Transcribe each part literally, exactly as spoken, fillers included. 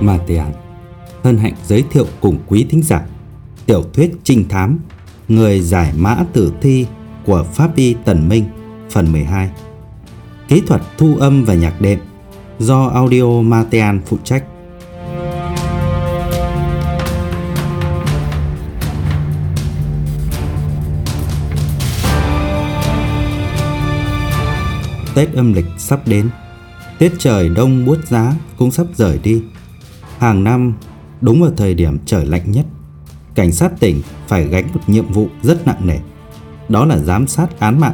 Matean hân hạnh giới thiệu cùng quý thính giả tiểu thuyết trinh thám Người giải mã tử thi của Pháp Y Tần Minh phần mười hai. Kỹ thuật thu âm và nhạc đệm do Audio Matean phụ trách. Tết âm lịch sắp đến, tiết trời đông buốt giá cũng sắp rời đi. Hàng năm, đúng vào thời điểm trời lạnh nhất, cảnh sát tỉnh phải gánh một nhiệm vụ rất nặng nề, đó là giám sát án mạng.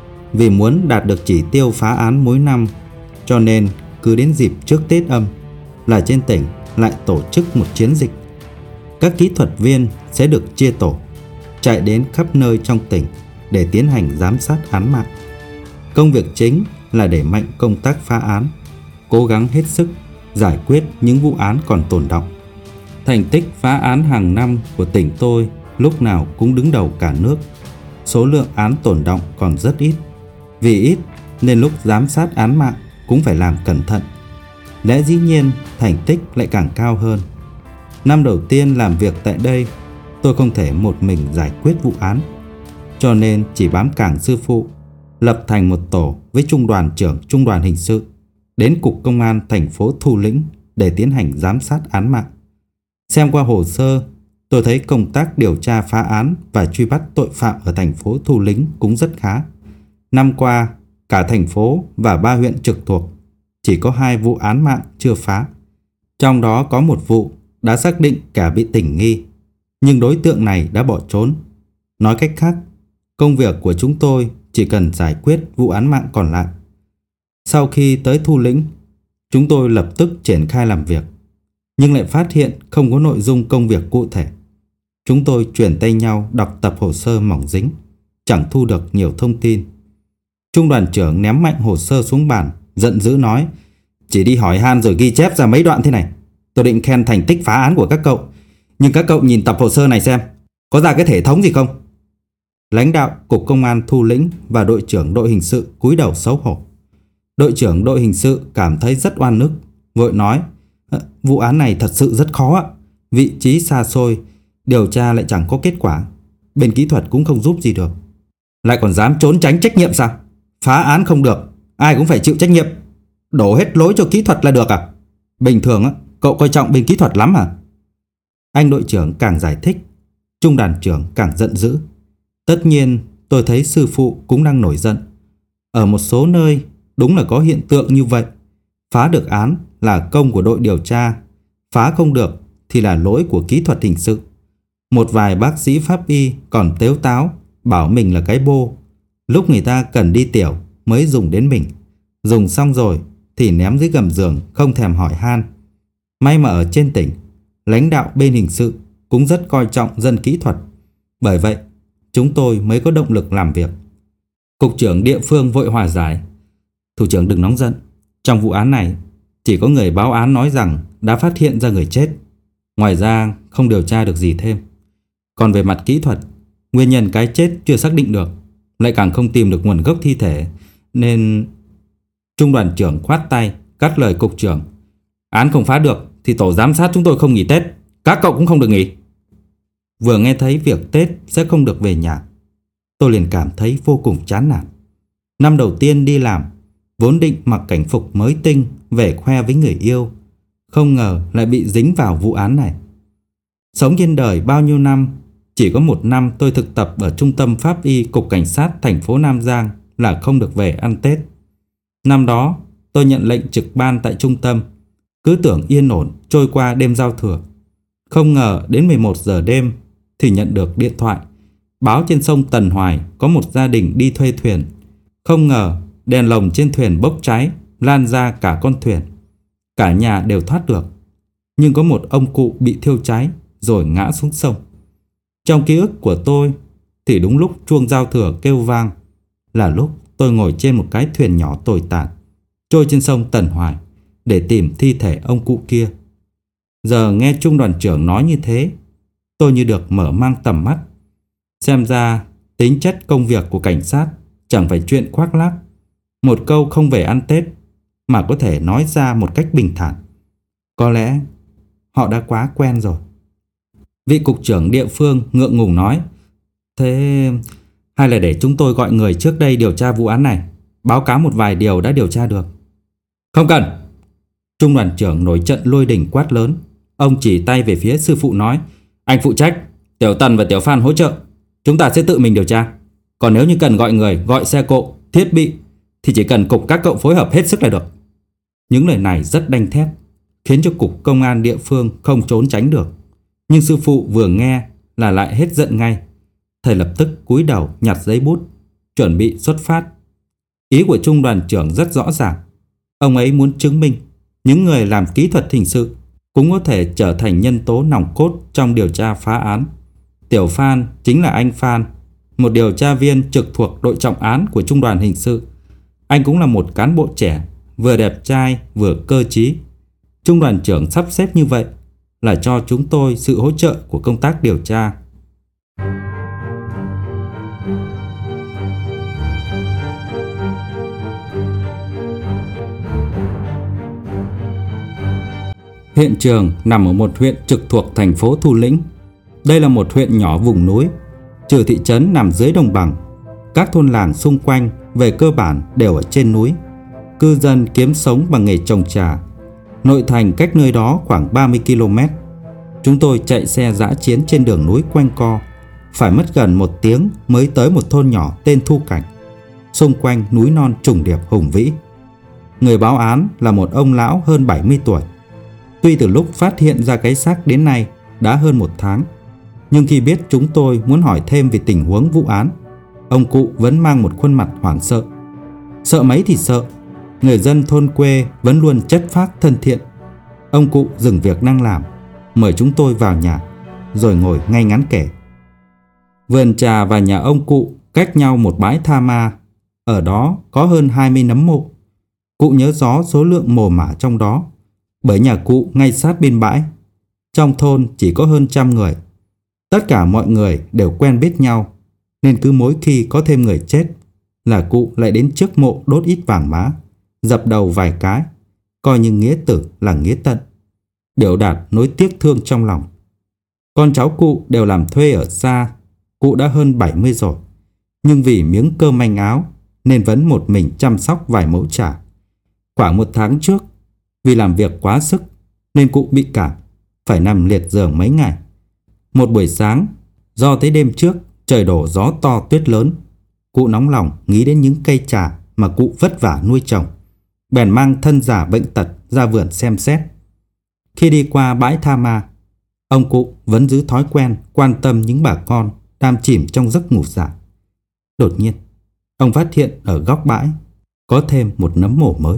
Vì muốn đạt được chỉ tiêu phá án mỗi năm, cho nên cứ đến dịp trước Tết âm là trên tỉnh lại tổ chức một chiến dịch. Các kỹ thuật viên sẽ được chia tổ, chạy đến khắp nơi trong tỉnh để tiến hành giám sát án mạng. Công việc chính là đẩy mạnh công tác phá án, cố gắng hết sức giải quyết những vụ án còn tồn đọng. Thành tích phá án hàng năm của tỉnh tôi lúc nào cũng đứng đầu cả nước. Số lượng án tồn đọng còn rất ít. Vì ít nên lúc giám sát án mạng cũng phải làm cẩn thận. Lẽ dĩ nhiên thành tích lại càng cao hơn. Năm đầu tiên làm việc tại đây, tôi không thể một mình giải quyết vụ án, cho nên chỉ bám cảng sư phụ, lập thành một tổ với trung đoàn trưởng trung đoàn hình sự đến cục công an thành phố Thủ Lĩnh để tiến hành giám sát án mạng. Xem qua hồ sơ, tôi thấy công tác điều tra phá án và truy bắt tội phạm ở thành phố Thủ Lĩnh cũng rất khá. Năm qua, cả thành phố và ba huyện trực thuộc chỉ có hai vụ án mạng chưa phá. Trong đó có một vụ đã xác định kẻ bị tình nghi, nhưng đối tượng này đã bỏ trốn. Nói cách khác, công việc của chúng tôi chỉ cần giải quyết vụ án mạng còn lại. Sau khi tới Thủ Lĩnh, chúng tôi lập tức triển khai làm việc, nhưng lại phát hiện không có nội dung công việc cụ thể. Chúng tôi chuyển tay nhau đọc tập hồ sơ mỏng dính, chẳng thu được nhiều thông tin. Trung đoàn trưởng ném mạnh hồ sơ xuống bàn, giận dữ nói: "Chỉ đi hỏi han rồi ghi chép ra mấy đoạn thế này. Tôi định khen thành tích phá án của các cậu, nhưng các cậu nhìn tập hồ sơ này xem, có ra cái thể thống gì không?" Lãnh đạo cục công an Thủ Lĩnh và đội trưởng đội hình sự cúi đầu xấu hổ. Đội trưởng đội hình sự cảm thấy rất oan ức, vội nói: "Vụ án này thật sự rất khó ạ. Vị trí xa xôi, điều tra lại chẳng có kết quả. Bên kỹ thuật cũng không giúp gì được. Lại còn dám trốn tránh trách nhiệm sao? Phá án không được, ai cũng phải chịu trách nhiệm. Đổ hết lỗi cho kỹ thuật là được à? Bình thường á, cậu coi trọng bên kỹ thuật lắm à?" Anh đội trưởng càng giải thích, trung đoàn trưởng càng giận dữ. Tất nhiên tôi thấy sư phụ cũng đang nổi giận. Ở một số nơi đúng là có hiện tượng như vậy. Phá được án là công của đội điều tra, phá không được thì là lỗi của kỹ thuật hình sự. Một vài bác sĩ pháp y còn tếu táo bảo mình là cái bô. Lúc người ta cần đi tiểu mới dùng đến mình, dùng xong rồi thì ném dưới gầm giường không thèm hỏi han. May mà ở trên tỉnh, lãnh đạo bên hình sự cũng rất coi trọng dân kỹ thuật. Bởi vậy chúng tôi mới có động lực làm việc. Cục trưởng địa phương vội hòa giải: "Thủ trưởng đừng nóng giận. Trong vụ án này chỉ có người báo án nói rằng đã phát hiện ra người chết. Ngoài ra không điều tra được gì thêm. Còn về mặt kỹ thuật, nguyên nhân cái chết chưa xác định được, lại càng không tìm được nguồn gốc thi thể, nên..." Trung đoàn trưởng khoát tay cắt lời cục trưởng: "Án không phá được thì tổ giám sát chúng tôi không nghỉ Tết. Các cậu cũng không được nghỉ." Vừa nghe thấy việc Tết sẽ không được về nhà, tôi liền cảm thấy vô cùng chán nản. Năm đầu tiên đi làm, vốn định mặc cảnh phục mới tinh về khoe với người yêu, không ngờ lại bị dính vào vụ án này. Sống trên đời bao nhiêu năm, chỉ có một năm tôi thực tập ở trung tâm pháp y cục cảnh sát thành phố Nam Giang là không được về ăn Tết. Năm đó tôi nhận lệnh trực ban tại trung tâm, cứ tưởng yên ổn trôi qua đêm giao thừa. Không ngờ đến mười một giờ đêm thì nhận được điện thoại báo trên sông Tần Hoài có một gia đình đi thuê thuyền. Không ngờ đèn lồng trên thuyền bốc cháy, lan ra cả con thuyền. Cả nhà đều thoát được, nhưng có một ông cụ bị thiêu cháy rồi ngã xuống sông. Trong ký ức của tôi thì đúng lúc chuông giao thừa kêu vang là lúc tôi ngồi trên một cái thuyền nhỏ tồi tàn trôi trên sông Tần Hoài để tìm thi thể ông cụ kia. Giờ nghe trung đoàn trưởng nói như thế, tôi như được mở mang tầm mắt. Xem ra tính chất công việc của cảnh sát chẳng phải chuyện khoác lác. Một câu không về ăn Tết mà có thể nói ra một cách bình thản. Có lẽ họ đã quá quen rồi. Vị cục trưởng địa phương ngượng ngùng nói: Thế hay là để chúng tôi gọi người trước đây điều tra vụ án này, báo cáo một vài điều đã điều tra được. Không cần. Trung đoàn trưởng nổi trận lôi đình quát lớn. Ông chỉ tay về phía sư phụ nói: Anh phụ trách, Tiểu Tần và Tiểu Phan hỗ trợ. Chúng ta sẽ tự mình điều tra. Còn nếu như cần gọi người, gọi xe cộ, thiết bị thì chỉ cần cục các cậu phối hợp hết sức là được. Những lời này rất đanh thép, khiến cho cục công an địa phương không trốn tránh được. Nhưng sư phụ vừa nghe là lại hết giận ngay. Thầy lập tức cúi đầu nhặt giấy bút, chuẩn bị xuất phát. Ý của trung đoàn trưởng rất rõ ràng. Ông ấy muốn chứng minh những người làm kỹ thuật hình sự cũng có thể trở thành nhân tố nòng cốt trong điều tra phá án. Tiểu Phan chính là anh Phan, một điều tra viên trực thuộc đội trọng án của trung đoàn hình sự. Anh cũng là một cán bộ trẻ, vừa đẹp trai vừa cơ trí. Trung đoàn trưởng sắp xếp như vậy là cho chúng tôi sự hỗ trợ của công tác điều tra. Hiện trường nằm ở một huyện trực thuộc thành phố Thu Lĩnh. Đây là một huyện nhỏ vùng núi, trừ thị trấn nằm dưới đồng bằng. Các thôn làng xung quanh về cơ bản đều ở trên núi. Cư dân kiếm sống bằng nghề trồng trà. Nội thành cách nơi đó khoảng ba mươi ki lô mét. Chúng tôi chạy xe dã chiến trên đường núi quanh co, phải mất gần một tiếng mới tới một thôn nhỏ tên Thu Cảnh. Xung quanh núi non trùng điệp hùng vĩ. Người báo án là một ông lão hơn bảy mươi tuổi. Tuy từ lúc phát hiện ra cái xác đến nay đã hơn một tháng, nhưng khi biết chúng tôi muốn hỏi thêm về tình huống vụ án, ông cụ vẫn mang một khuôn mặt hoảng sợ. Sợ mấy thì sợ, người dân thôn quê vẫn luôn chất phác thân thiện. Ông cụ dừng việc đang làm, mời chúng tôi vào nhà, rồi ngồi ngay ngắn kể. Vườn trà và nhà ông cụ cách nhau một bãi tha ma. Ở đó có hơn hai mươi nấm mộ. Cụ nhớ rõ số lượng mồ mả trong đó, bởi nhà cụ ngay sát bên bãi. Trong thôn chỉ có hơn trăm người. Tất cả mọi người đều quen biết nhau, nên cứ mỗi khi có thêm người chết là cụ lại đến trước mộ đốt ít vàng mã, dập đầu vài cái, coi như nghĩa tử là nghĩa tận, biểu đạt nỗi tiếc thương trong lòng. Con cháu cụ đều làm thuê ở xa. Cụ đã hơn bảy mươi rồi, nhưng vì miếng cơm manh áo nên vẫn một mình chăm sóc vài mẫu trà. Khoảng một tháng trước, vì làm việc quá sức nên cụ bị cảm, phải nằm liệt giường mấy ngày. Một buổi sáng, do tới đêm trước trời đổ gió to tuyết lớn, cụ nóng lòng nghĩ đến những cây trà mà cụ vất vả nuôi trồng, bèn mang thân giả bệnh tật ra vườn xem xét. Khi đi qua bãi tha ma, ông cụ vẫn giữ thói quen quan tâm những bà con đang chìm trong giấc ngủ dại. Đột nhiên, ông phát hiện ở góc bãi có thêm một nấm mồ mới.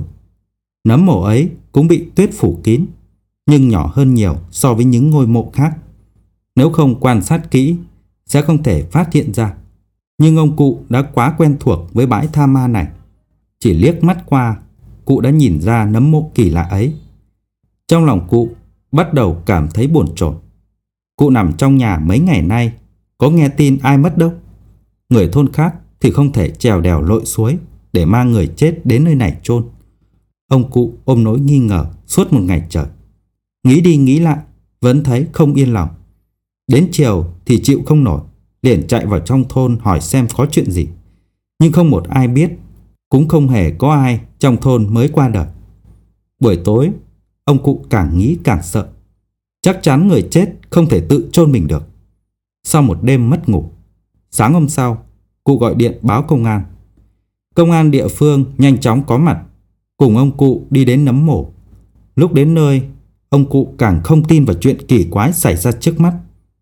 Nấm mồ ấy cũng bị tuyết phủ kín, nhưng nhỏ hơn nhiều so với những ngôi mộ khác. Nếu không quan sát kỹ sẽ không thể phát hiện ra. Nhưng ông cụ đã quá quen thuộc với bãi tha ma này. Chỉ liếc mắt qua, cụ đã nhìn ra nấm mộ kỳ lạ ấy. Trong lòng cụ bắt đầu cảm thấy bồn chồn. Cụ nằm trong nhà mấy ngày nay, có nghe tin ai mất đâu. Người thôn khác thì không thể trèo đèo lội suối để mang người chết đến nơi này chôn. Ông cụ ôm nỗi nghi ngờ suốt một ngày trời. Nghĩ đi nghĩ lại vẫn thấy không yên lòng. Đến chiều thì chịu không nổi, liền chạy vào trong thôn hỏi xem có chuyện gì. Nhưng không một ai biết, cũng không hề có ai trong thôn mới qua đời. Buổi tối, ông cụ càng nghĩ càng sợ. Chắc chắn người chết không thể tự chôn mình được. Sau một đêm mất ngủ, sáng hôm sau, cụ gọi điện báo công an. Công an địa phương nhanh chóng có mặt, cùng ông cụ đi đến nấm mộ. Lúc đến nơi, ông cụ càng không tin vào chuyện kỳ quái xảy ra trước mắt.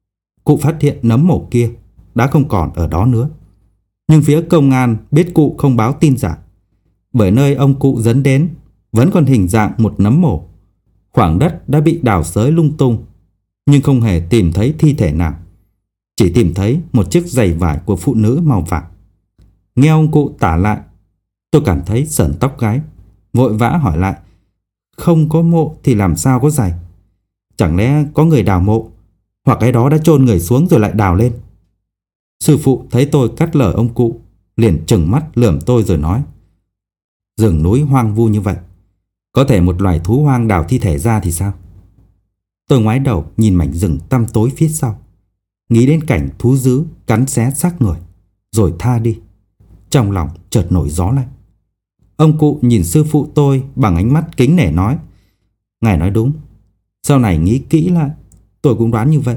Cụ phát hiện nấm mộ kia đã không còn ở đó nữa. Nhưng phía công an biết cụ không báo tin giả, bởi nơi ông cụ dẫn đến vẫn còn hình dạng một nấm mộ. Khoảng đất đã bị đào xới lung tung, nhưng không hề tìm thấy thi thể nào. Chỉ tìm thấy một chiếc giày vải của phụ nữ màu vàng. Nghe ông cụ tả lại, tôi cảm thấy sởn tóc gáy, vội vã hỏi lại: không có mộ thì làm sao có giày? Chẳng lẽ có người đào mộ, hoặc cái đó đã chôn người xuống rồi lại đào lên? Sư phụ thấy tôi cắt lời ông cụ, liền trừng mắt lườm tôi rồi nói: rừng núi hoang vu như vậy, có thể một loài thú hoang đào thi thể ra thì sao? Tôi ngoái đầu nhìn mảnh rừng tăm tối phía sau, nghĩ đến cảnh thú dữ cắn xé xác người rồi tha đi. Trong lòng chợt nổi gió lạnh. Ông cụ nhìn sư phụ tôi bằng ánh mắt kính nể nói: "Ngài nói đúng. Sau này nghĩ kỹ lại, tôi cũng đoán như vậy."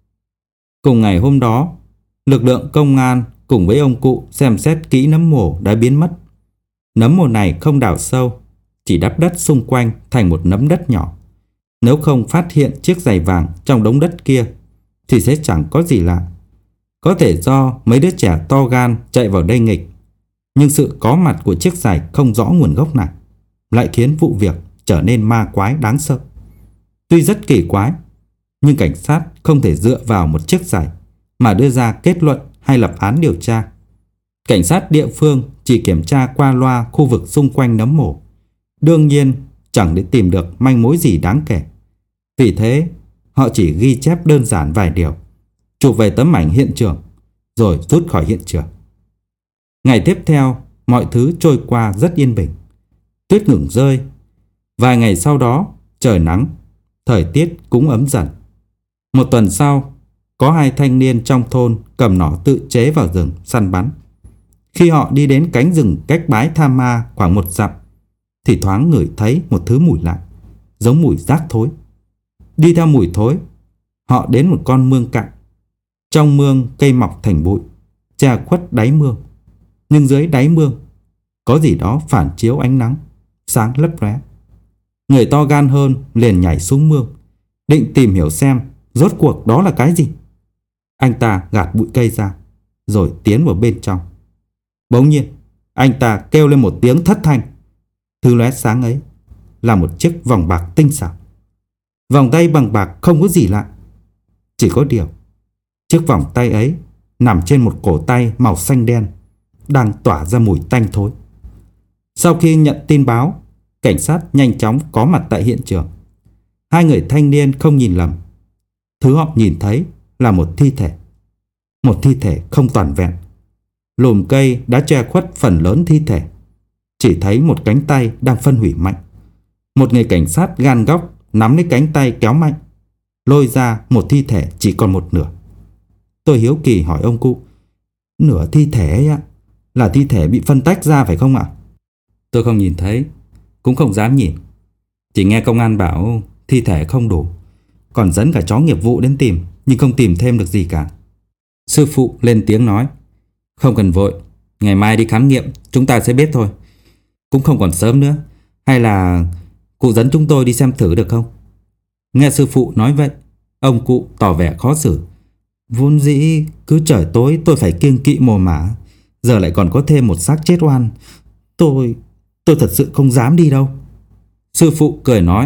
Cùng ngày hôm đó, lực lượng công an cùng với ông cụ xem xét kỹ nấm mồ đã biến mất. Nấm mồ này không đào sâu, chỉ đắp đất xung quanh thành một nấm đất nhỏ. Nếu không phát hiện chiếc giày vàng trong đống đất kia thì sẽ chẳng có gì lạ. Có thể do mấy đứa trẻ to gan chạy vào đây nghịch, nhưng sự có mặt của chiếc giày không rõ nguồn gốc này lại khiến vụ việc trở nên ma quái đáng sợ. Tuy rất kỳ quái, nhưng cảnh sát không thể dựa vào một chiếc giày mà đưa ra kết luận hay lập án điều tra. Cảnh sát địa phương chỉ kiểm tra qua loa khu vực xung quanh nấm mồ, đương nhiên chẳng để tìm được manh mối gì đáng kể. Vì thế, họ chỉ ghi chép đơn giản vài điều, chụp về tấm ảnh hiện trường, rồi rút khỏi hiện trường. Ngày tiếp theo, mọi thứ trôi qua rất yên bình. Tuyết ngừng rơi. Vài ngày sau đó, trời nắng, thời tiết cũng ấm dần. Một tuần sau, có hai thanh niên trong thôn cầm nỏ tự chế vào rừng săn bắn. Khi họ đi đến cánh rừng cách bãi Tha Ma khoảng một dặm, thì thoáng ngửi thấy một thứ mùi lạ, giống mùi rác thối. Đi theo mùi thối, họ đến một con mương cạn. Trong mương cây mọc thành bụi, che khuất đáy mương. Nhưng dưới đáy mương có gì đó phản chiếu ánh nắng, sáng lấp lóe. Người to gan hơn liền nhảy xuống mương, định tìm hiểu xem rốt cuộc đó là cái gì. Anh ta gạt bụi cây ra, rồi tiến vào bên trong. Bỗng nhiên, anh ta kêu lên một tiếng thất thanh. Thứ lóe sáng ấy là một chiếc vòng bạc tinh xảo. Vòng tay bằng bạc không có gì lạ, chỉ có điều chiếc vòng tay ấy nằm trên một cổ tay màu xanh đen, đang tỏa ra mùi tanh thối. Sau khi nhận tin báo, cảnh sát nhanh chóng có mặt tại hiện trường. Hai người thanh niên không nhìn lầm. Thứ họ nhìn thấy là một thi thể. Một thi thể không toàn vẹn. Lùm cây đã che khuất phần lớn thi thể, chỉ thấy một cánh tay đang phân hủy mạnh. Một người cảnh sát gan góc nắm lấy cánh tay kéo mạnh, lôi ra một thi thể chỉ còn một nửa. Tôi hiếu kỳ hỏi ông cụ: "Nửa thi thể ấy ạ, là thi thể bị phân tách ra phải không ạ?" Tôi không nhìn thấy, cũng không dám nhìn. Chỉ nghe công an bảo thi thể không đủ, còn dẫn cả chó nghiệp vụ đến tìm, nhưng không tìm thêm được gì cả. Sư phụ lên tiếng nói: "Không cần vội, ngày mai đi khám nghiệm chúng ta sẽ biết thôi. Cũng không còn sớm nữa. Hay là cụ dẫn chúng tôi đi xem thử được không?" Nghe sư phụ nói vậy, ông cụ tỏ vẻ khó xử. "Vốn dĩ cứ trời tối tôi phải kiêng kỵ mồ mả, giờ lại còn có thêm một xác chết oan. Tôi, tôi thật sự không dám đi đâu." Sư phụ cười nói: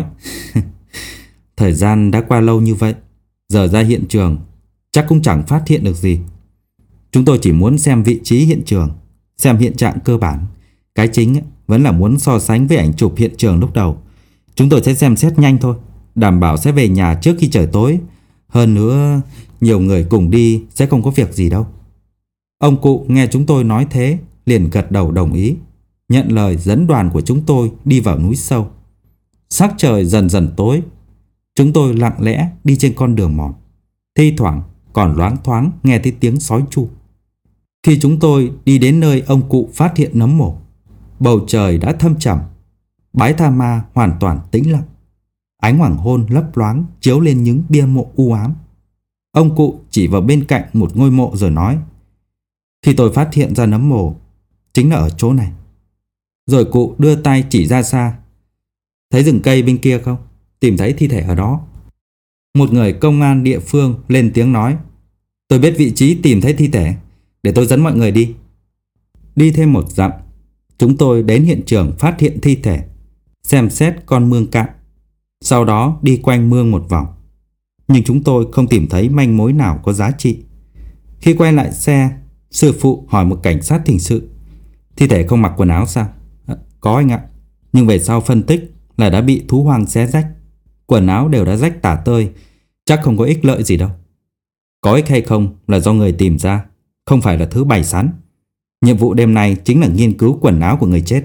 "Thời gian đã qua lâu như vậy, giờ ra hiện trường chắc cũng chẳng phát hiện được gì. Chúng tôi chỉ muốn xem vị trí hiện trường, xem hiện trạng cơ bản. Cái chính vẫn là muốn so sánh với ảnh chụp hiện trường lúc đầu. Chúng tôi sẽ xem xét nhanh thôi, đảm bảo sẽ về nhà trước khi trời tối. Hơn nữa, nhiều người cùng đi sẽ không có việc gì đâu." Ông cụ nghe chúng tôi nói thế, liền gật đầu đồng ý, nhận lời dẫn đoàn của chúng tôi đi vào núi sâu. Sắc trời dần dần tối, chúng tôi lặng lẽ đi trên con đường mòn, thi thoảng còn loáng thoáng nghe thấy tiếng sói tru. Khi chúng tôi đi đến nơi ông cụ phát hiện nấm mồ, bầu trời đã thâm trầm, bãi Tha Ma hoàn toàn tĩnh lặng. Ánh hoàng hôn lấp loáng chiếu lên những bia mộ u ám. Ông cụ chỉ vào bên cạnh một ngôi mộ rồi nói: "Khi tôi phát hiện ra nấm mồ chính là ở chỗ này." Rồi cụ đưa tay chỉ ra xa: "Thấy rừng cây bên kia không? Tìm thấy thi thể ở đó." Một người công an địa phương lên tiếng nói: "Tôi biết vị trí tìm thấy thi thể, để tôi dẫn mọi người đi." Đi thêm một dặm, chúng tôi đến hiện trường phát hiện thi thể, xem xét con mương cạn, sau đó đi quanh mương một vòng. Nhưng chúng tôi không tìm thấy manh mối nào có giá trị. Khi quay lại xe, sư phụ hỏi một cảnh sát hình sự: "Thi thể không mặc quần áo sao?" À, "Có anh ạ, nhưng về sau phân tích là đã bị thú hoang xé rách. Quần áo đều đã rách tả tơi, chắc không có ích lợi gì đâu. Có ích hay không là do người tìm ra, không phải là thứ bày sẵn. Nhiệm vụ đêm nay chính là nghiên cứu quần áo của người chết."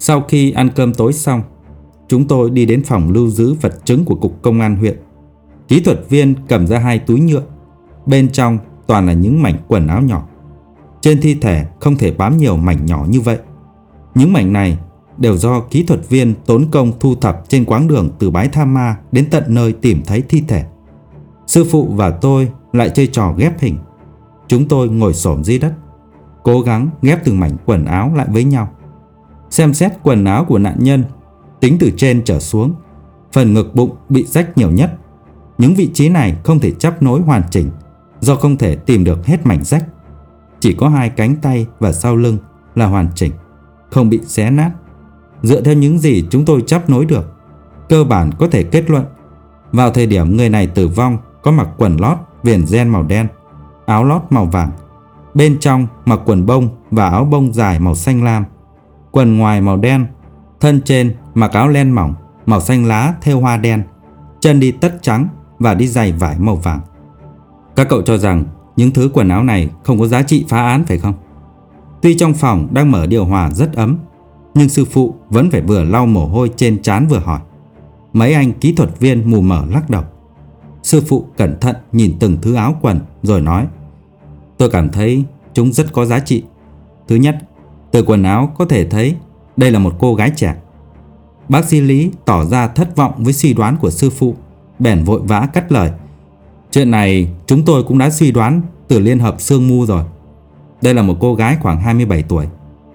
Sau khi ăn cơm tối xong, chúng tôi đi đến phòng lưu giữ vật chứng của Cục Công an huyện. Kỹ thuật viên cầm ra hai túi nhựa. Bên trong toàn là những mảnh quần áo nhỏ. Trên thi thể không thể bám nhiều mảnh nhỏ như vậy. Những mảnh này đều do kỹ thuật viên tốn công thu thập trên quãng đường từ bãi Tha Ma đến tận nơi tìm thấy thi thể. Sư phụ và tôi lại chơi trò ghép hình. Chúng tôi ngồi xổm dưới đất, cố gắng ghép từng mảnh quần áo lại với nhau. Xem xét quần áo của nạn nhân, tính từ trên trở xuống, phần ngực bụng bị rách nhiều nhất. Những vị trí này không thể chắp nối hoàn chỉnh do không thể tìm được hết mảnh rách. Chỉ có hai cánh tay và sau lưng là hoàn chỉnh, không bị xé nát. Dựa theo những gì chúng tôi chắp nối được, cơ bản có thể kết luận vào thời điểm người này tử vong có mặc quần lót viền ren màu đen, áo lót màu vàng, bên trong mặc quần bông và áo bông dài màu xanh lam, quần ngoài màu đen, thân trên mặc áo len mỏng màu xanh lá thêu hoa đen, chân đi tất trắng và đi giày vải màu vàng. Các cậu cho rằng những thứ quần áo này không có giá trị phá án phải không? Tuy trong phòng đang mở điều hòa rất ấm, nhưng sư phụ vẫn phải vừa lau mồ hôi trên trán vừa hỏi. Mấy anh kỹ thuật viên mù mờ lắc đầu. Sư phụ cẩn thận nhìn từng thứ áo quần rồi nói: Tôi cảm thấy chúng rất có giá trị. Thứ nhất, từ quần áo có thể thấy đây là một cô gái trẻ. Bác sĩ Lý tỏ ra thất vọng với suy đoán của sư phụ, bèn vội vã cắt lời: Chuyện này chúng tôi cũng đã suy đoán từ liên hợp xương mu rồi. Đây là một cô gái khoảng hai mươi bảy tuổi.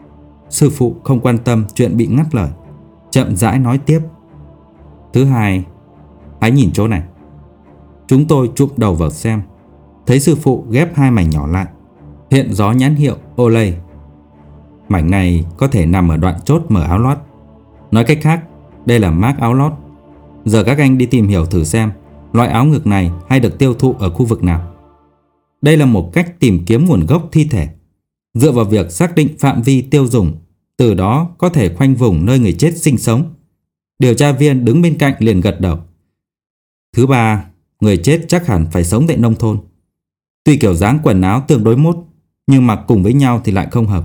Sư phụ không quan tâm chuyện bị ngắt lời, chậm rãi nói tiếp: Thứ hai, hãy nhìn chỗ này. Chúng tôi chụm đầu vào xem, thấy sư phụ ghép hai mảnh nhỏ lại, hiện rõ nhãn hiệu Olay. Mảnh này có thể nằm ở đoạn chốt mở áo lót. Nói cách khác, đây là mác áo lót. Giờ các anh đi tìm hiểu thử xem loại áo ngực này hay được tiêu thụ ở khu vực nào. Đây là một cách tìm kiếm nguồn gốc thi thể, dựa vào việc xác định phạm vi tiêu dùng, từ đó có thể khoanh vùng nơi người chết sinh sống. Điều tra viên đứng bên cạnh liền gật đầu. Thứ ba, người chết chắc hẳn phải sống tại nông thôn. Tuy kiểu dáng quần áo tương đối mốt, nhưng mặc cùng với nhau thì lại không hợp.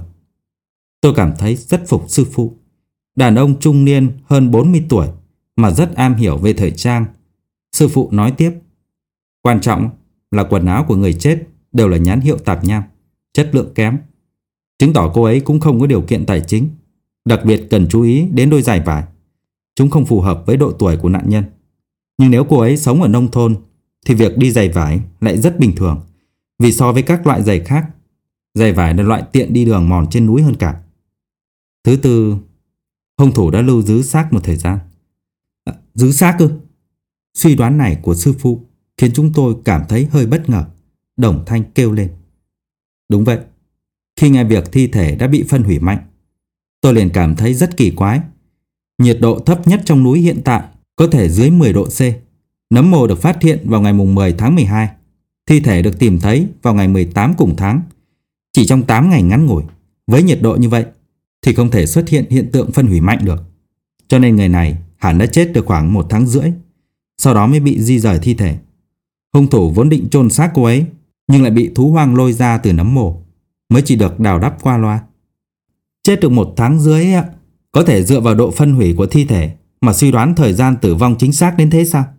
Tôi cảm thấy rất phục sư phụ. Đàn ông trung niên hơn bốn mươi tuổi mà rất am hiểu về thời trang. Sư phụ nói tiếp: Quan trọng là quần áo của người chết đều là nhãn hiệu tạp nham, chất lượng kém, chứng tỏ cô ấy cũng không có điều kiện tài chính. Đặc biệt cần chú ý đến đôi giày vải. Chúng không phù hợp với độ tuổi của nạn nhân. Nhưng nếu cô ấy sống ở nông thôn thì việc đi giày vải lại rất bình thường, vì so với các loại giày khác, giày vải là loại tiện đi đường mòn trên núi hơn cả. Thứ tư, hung thủ đã lưu giữ xác một thời gian. À, giữ xác ư? Suy đoán này của sư phụ khiến chúng tôi cảm thấy hơi bất ngờ. Đồng thanh kêu lên: Đúng vậy. Khi nghe việc thi thể đã bị phân hủy mạnh, tôi liền cảm thấy rất kỳ quái. Nhiệt độ thấp nhất trong núi hiện tại có thể dưới mười độ C. Nấm mồ được phát hiện vào ngày mười tháng mười hai. Thi thể được tìm thấy vào ngày mười tám cùng tháng. Chỉ trong tám ngày ngắn ngủi, với nhiệt độ như vậy thì không thể xuất hiện hiện tượng phân hủy mạnh được. Cho nên người này hẳn đã chết được khoảng một tháng rưỡi, sau đó mới bị di rời thi thể. Hung thủ vốn định chôn xác cô ấy, nhưng lại bị thú hoang lôi ra từ nấm mồ, mới chỉ được đào đắp qua loa. Chết được một tháng rưỡi ạ. Có thể dựa vào độ phân hủy của thi thể mà suy đoán thời gian tử vong chính xác đến thế sao?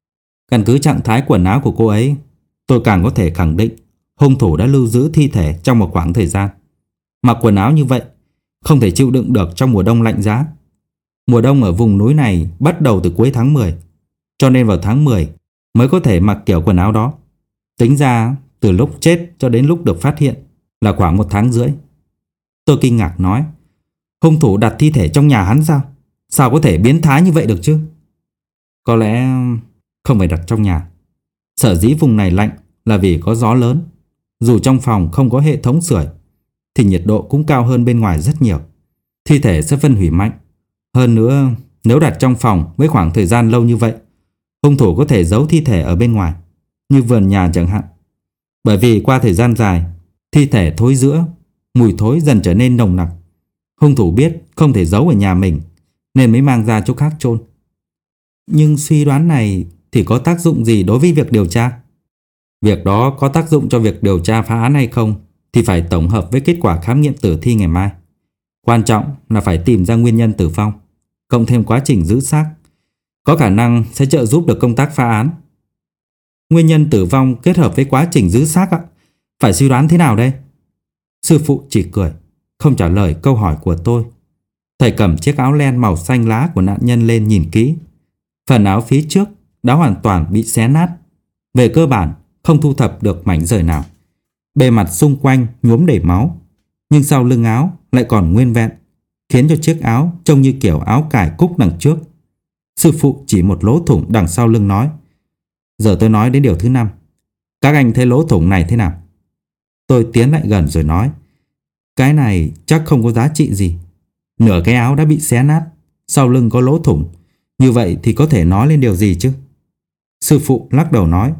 Căn cứ trạng thái quần áo của cô ấy, tôi càng có thể khẳng định hung thủ đã lưu giữ thi thể trong một khoảng thời gian. Mặc quần áo như vậy không thể chịu đựng được trong mùa đông lạnh giá. Mùa đông ở vùng núi này bắt đầu từ cuối tháng mười, cho nên vào tháng mười mới có thể mặc kiểu quần áo đó. Tính ra từ lúc chết cho đến lúc được phát hiện là khoảng một tháng rưỡi. Tôi kinh ngạc nói: Hung thủ đặt thi thể trong nhà hắn sao? Sao có thể biến thái như vậy được chứ? Có lẽ không phải đặt trong nhà. Sở dĩ vùng này lạnh là vì có gió lớn. Dù trong phòng không có hệ thống sưởi thì nhiệt độ cũng cao hơn bên ngoài rất nhiều. Thi thể sẽ phân hủy mạnh. Hơn nữa, nếu đặt trong phòng với khoảng thời gian lâu như vậy, hung thủ có thể giấu thi thể ở bên ngoài, như vườn nhà chẳng hạn. Bởi vì qua thời gian dài, thi thể thối rữa, mùi thối dần trở nên nồng nặc. Hung thủ biết không thể giấu ở nhà mình nên mới mang ra chỗ khác chôn. Nhưng suy đoán này thì có tác dụng gì đối với việc điều tra? Việc đó có tác dụng cho việc điều tra phá án hay không thì phải tổng hợp với kết quả khám nghiệm tử thi ngày mai. Quan trọng là phải tìm ra nguyên nhân tử vong, cộng thêm quá trình giữ xác, có khả năng sẽ trợ giúp được công tác phá án. Nguyên nhân tử vong kết hợp với quá trình giữ xác ạ, phải suy đoán thế nào đây? Sư phụ chỉ cười, không trả lời câu hỏi của tôi. Thầy cầm chiếc áo len màu xanh lá của nạn nhân lên nhìn kỹ. Phần áo phía trước đã hoàn toàn bị xé nát. Về cơ bản không thu thập được mảnh rời nào. Bề mặt xung quanh nhuốm đầy máu, nhưng sau lưng áo lại còn nguyên vẹn, khiến cho chiếc áo trông như kiểu áo cài cúc đằng trước. Sư phụ chỉ một lỗ thủng đằng sau lưng nói: Giờ tôi nói đến điều thứ năm. Các anh thấy lỗ thủng này thế nào? Tôi tiến lại gần rồi nói: Cái này chắc không có giá trị gì. Nửa cái áo đã bị xé nát, sau lưng có lỗ thủng, như vậy thì có thể nói lên điều gì chứ? Sư phụ lắc đầu nói: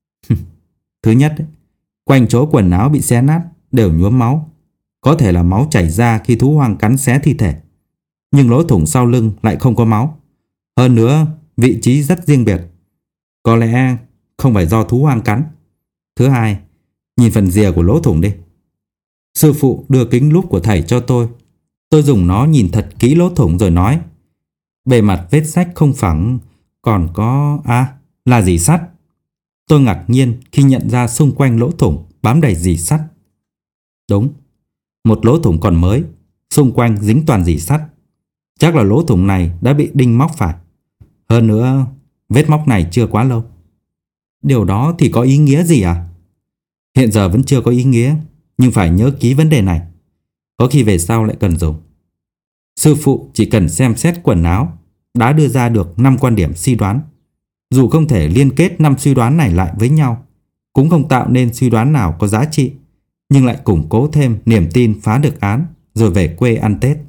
Thứ nhất, quanh chỗ quần áo bị xé nát đều nhuốm máu, có thể là máu chảy ra khi thú hoang cắn xé thi thể. Nhưng lỗ thủng sau lưng lại không có máu. Hơn nữa, vị trí rất riêng biệt, có lẽ không phải do thú hoang cắn. Thứ hai, nhìn phần rìa của lỗ thủng đi. Sư phụ đưa kính lúp của thầy cho tôi. Tôi dùng nó nhìn thật kỹ lỗ thủng rồi nói: Bề mặt vết rách không phẳng, còn có... À, là rỉ sắt. Tôi ngạc nhiên khi nhận ra xung quanh lỗ thủng bám đầy rỉ sắt. Đúng, một lỗ thủng còn mới, xung quanh dính toàn rỉ sắt. Chắc là lỗ thủng này đã bị đinh móc phải. Hơn nữa, vết móc này chưa quá lâu. Điều đó thì có ý nghĩa gì à? Hiện giờ vẫn chưa có ý nghĩa, nhưng phải nhớ kỹ vấn đề này, có khi về sau lại cần dùng. Sư phụ chỉ cần xem xét quần áo đã đưa ra được năm quan điểm suy đoán. Dù không thể liên kết năm suy đoán này lại với nhau, cũng không tạo nên suy đoán nào có giá trị, nhưng lại củng cố thêm niềm tin phá được án rồi về quê ăn Tết.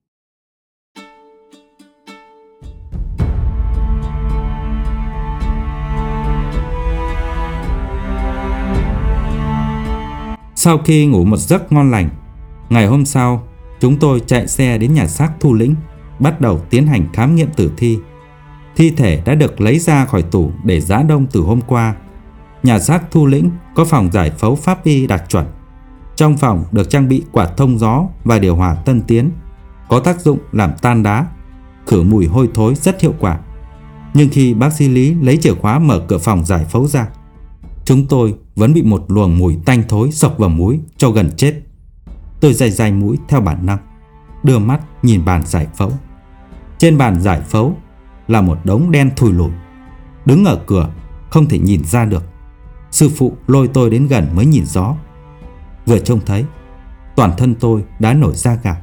Sau khi ngủ một giấc ngon lành, ngày hôm sau chúng tôi chạy xe đến nhà xác Thu Lĩnh, bắt đầu tiến hành khám nghiệm tử thi. Thi thể đã được lấy ra khỏi tủ để giã đông từ hôm qua. Nhà xác Thu Lĩnh có phòng giải phẫu pháp y đạt chuẩn. Trong phòng được trang bị quạt thông gió và điều hòa tân tiến, có tác dụng làm tan đá, khử mùi hôi thối rất hiệu quả. Nhưng khi bác sĩ Lý lấy chìa khóa mở cửa phòng giải phẫu ra, chúng tôi vẫn bị một luồng mùi tanh thối xộc vào mũi cho gần chết. Tôi day day mũi theo bản năng, đưa mắt nhìn bàn giải phẫu. Trên bàn giải phẫu là một đống đen thùi lùi. Đứng ở cửa không thể nhìn ra được. Sư phụ lôi tôi đến gần mới nhìn rõ. Vừa trông thấy, toàn thân tôi đã nổi da gà.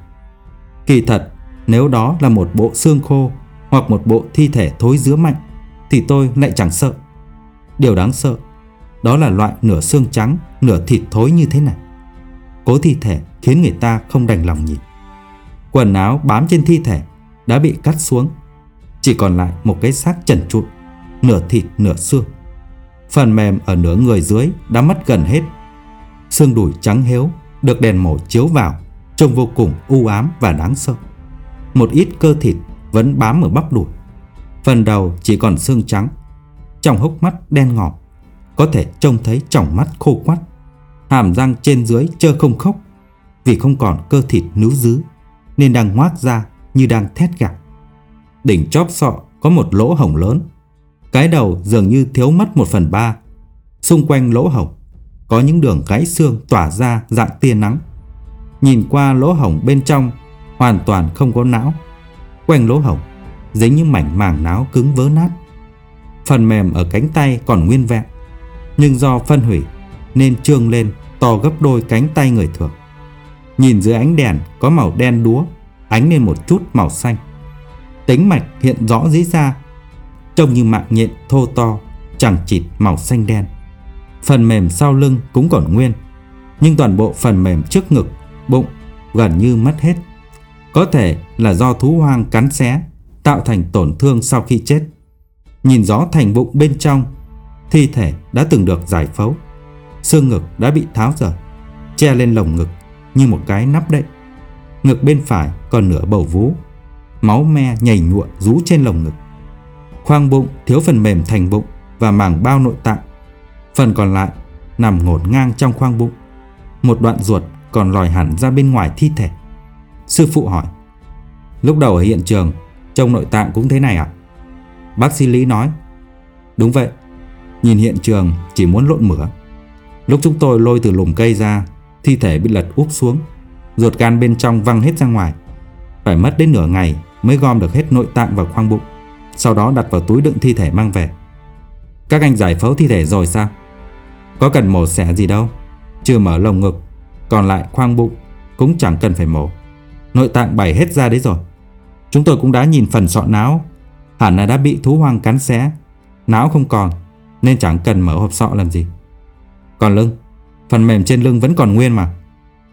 Kỳ thật, nếu đó là một bộ xương khô hoặc một bộ thi thể thối rữa mạnh thì tôi lại chẳng sợ. Điều đáng sợ đó là loại nửa xương trắng, nửa thịt thối như thế này. Cố thi thể khiến người ta không đành lòng nhìn. Quần áo bám trên thi thể đã bị cắt xuống, chỉ còn lại một cái xác trần trụi, nửa thịt nửa xương. Phần mềm ở nửa người dưới đã mất gần hết. Xương đùi trắng héo được đèn mổ chiếu vào, trông vô cùng u ám và đáng sợ. Một ít cơ thịt vẫn bám ở bắp đùi. Phần đầu chỉ còn xương trắng. Trong hốc mắt đen ngòm, có thể trông thấy tròng mắt khô quắt. Hàm răng trên dưới trơ không khốc, vì không còn cơ thịt níu dứ nên đang ngoác ra như đang thét gào. Đỉnh chóp sọ có một lỗ hổng lớn. Cái đầu dường như thiếu mất một phần ba. Xung quanh lỗ hổng có những đường gãy xương tỏa ra dạng tia nắng. Nhìn qua lỗ hổng bên trong hoàn toàn không có não. Quanh lỗ hổng dính những mảnh màng não cứng vỡ nát. Phần mềm ở cánh tay còn nguyên vẹn, nhưng do phân hủy nên trương lên to gấp đôi cánh tay người thường. Nhìn dưới ánh đèn có màu đen đúa ánh lên một chút màu xanh. Tĩnh mạch hiện rõ dưới da, trông như mạng nhện thô to chằng chịt màu xanh đen. Phần mềm sau lưng cũng còn nguyên, nhưng toàn bộ phần mềm trước ngực, bụng gần như mất hết. Có thể là do thú hoang cắn xé tạo thành tổn thương sau khi chết. Nhìn rõ thành bụng bên trong, thi thể đã từng được giải phẫu. Xương ngực đã bị tháo rời, che lên lồng ngực như một cái nắp đậy. Ngực bên phải còn nửa bầu vú, máu me nhầy nhụa rú trên lồng ngực. Khoang bụng thiếu phần mềm thành bụng và màng bao nội tạng. Phần còn lại nằm ngổn ngang trong khoang bụng. Một đoạn ruột còn lòi hẳn ra bên ngoài thi thể. Sư phụ hỏi. Lúc đầu ở hiện trường trông nội tạng cũng thế này ạ? Bác sĩ Lý nói. Đúng vậy. Nhìn hiện trường chỉ muốn lộn mửa. Lúc chúng tôi lôi từ lùm cây ra, thi thể bị lật úp xuống, ruột gan bên trong văng hết ra ngoài. Phải mất đến nửa ngày mới gom được hết nội tạng vào khoang bụng, sau đó đặt vào túi đựng thi thể mang về. Các anh giải phẫu thi thể rồi sao? Có cần mổ xẻ gì đâu. Chưa mở lồng ngực, còn lại khoang bụng cũng chẳng cần phải mổ. Nội tạng bày hết ra đấy rồi. Chúng tôi cũng đã nhìn phần sọ não, hẳn là đã bị thú hoang cắn xé. Não không còn, nên chẳng cần mở hộp sọ làm gì. Còn lưng, phần mềm trên lưng vẫn còn nguyên mà.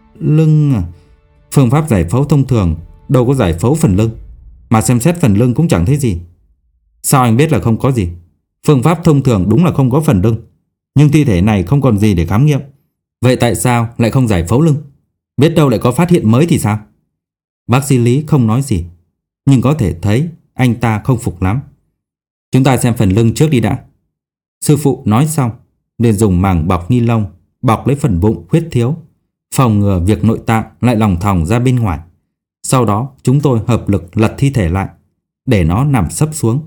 Lưng à? Phương pháp giải phẫu thông thường đâu có giải phẫu phần lưng, mà xem xét phần lưng cũng chẳng thấy gì. Sao anh biết là không có gì? Phương pháp thông thường đúng là không có phần lưng, nhưng thi thể này không còn gì để khám nghiệm. Vậy tại sao lại không giải phẫu lưng? Biết đâu lại có phát hiện mới thì sao? Bác sĩ Lý không nói gì, nhưng có thể thấy anh ta không phục lắm. Chúng ta xem phần lưng trước đi đã. Sư phụ nói xong liền dùng màng bọc ni lông bọc lấy phần bụng huyết thiếu, phòng ngừa việc nội tạng lại lòng thòng ra bên ngoài. Sau đó chúng tôi hợp lực lật thi thể lại, để nó nằm sấp xuống.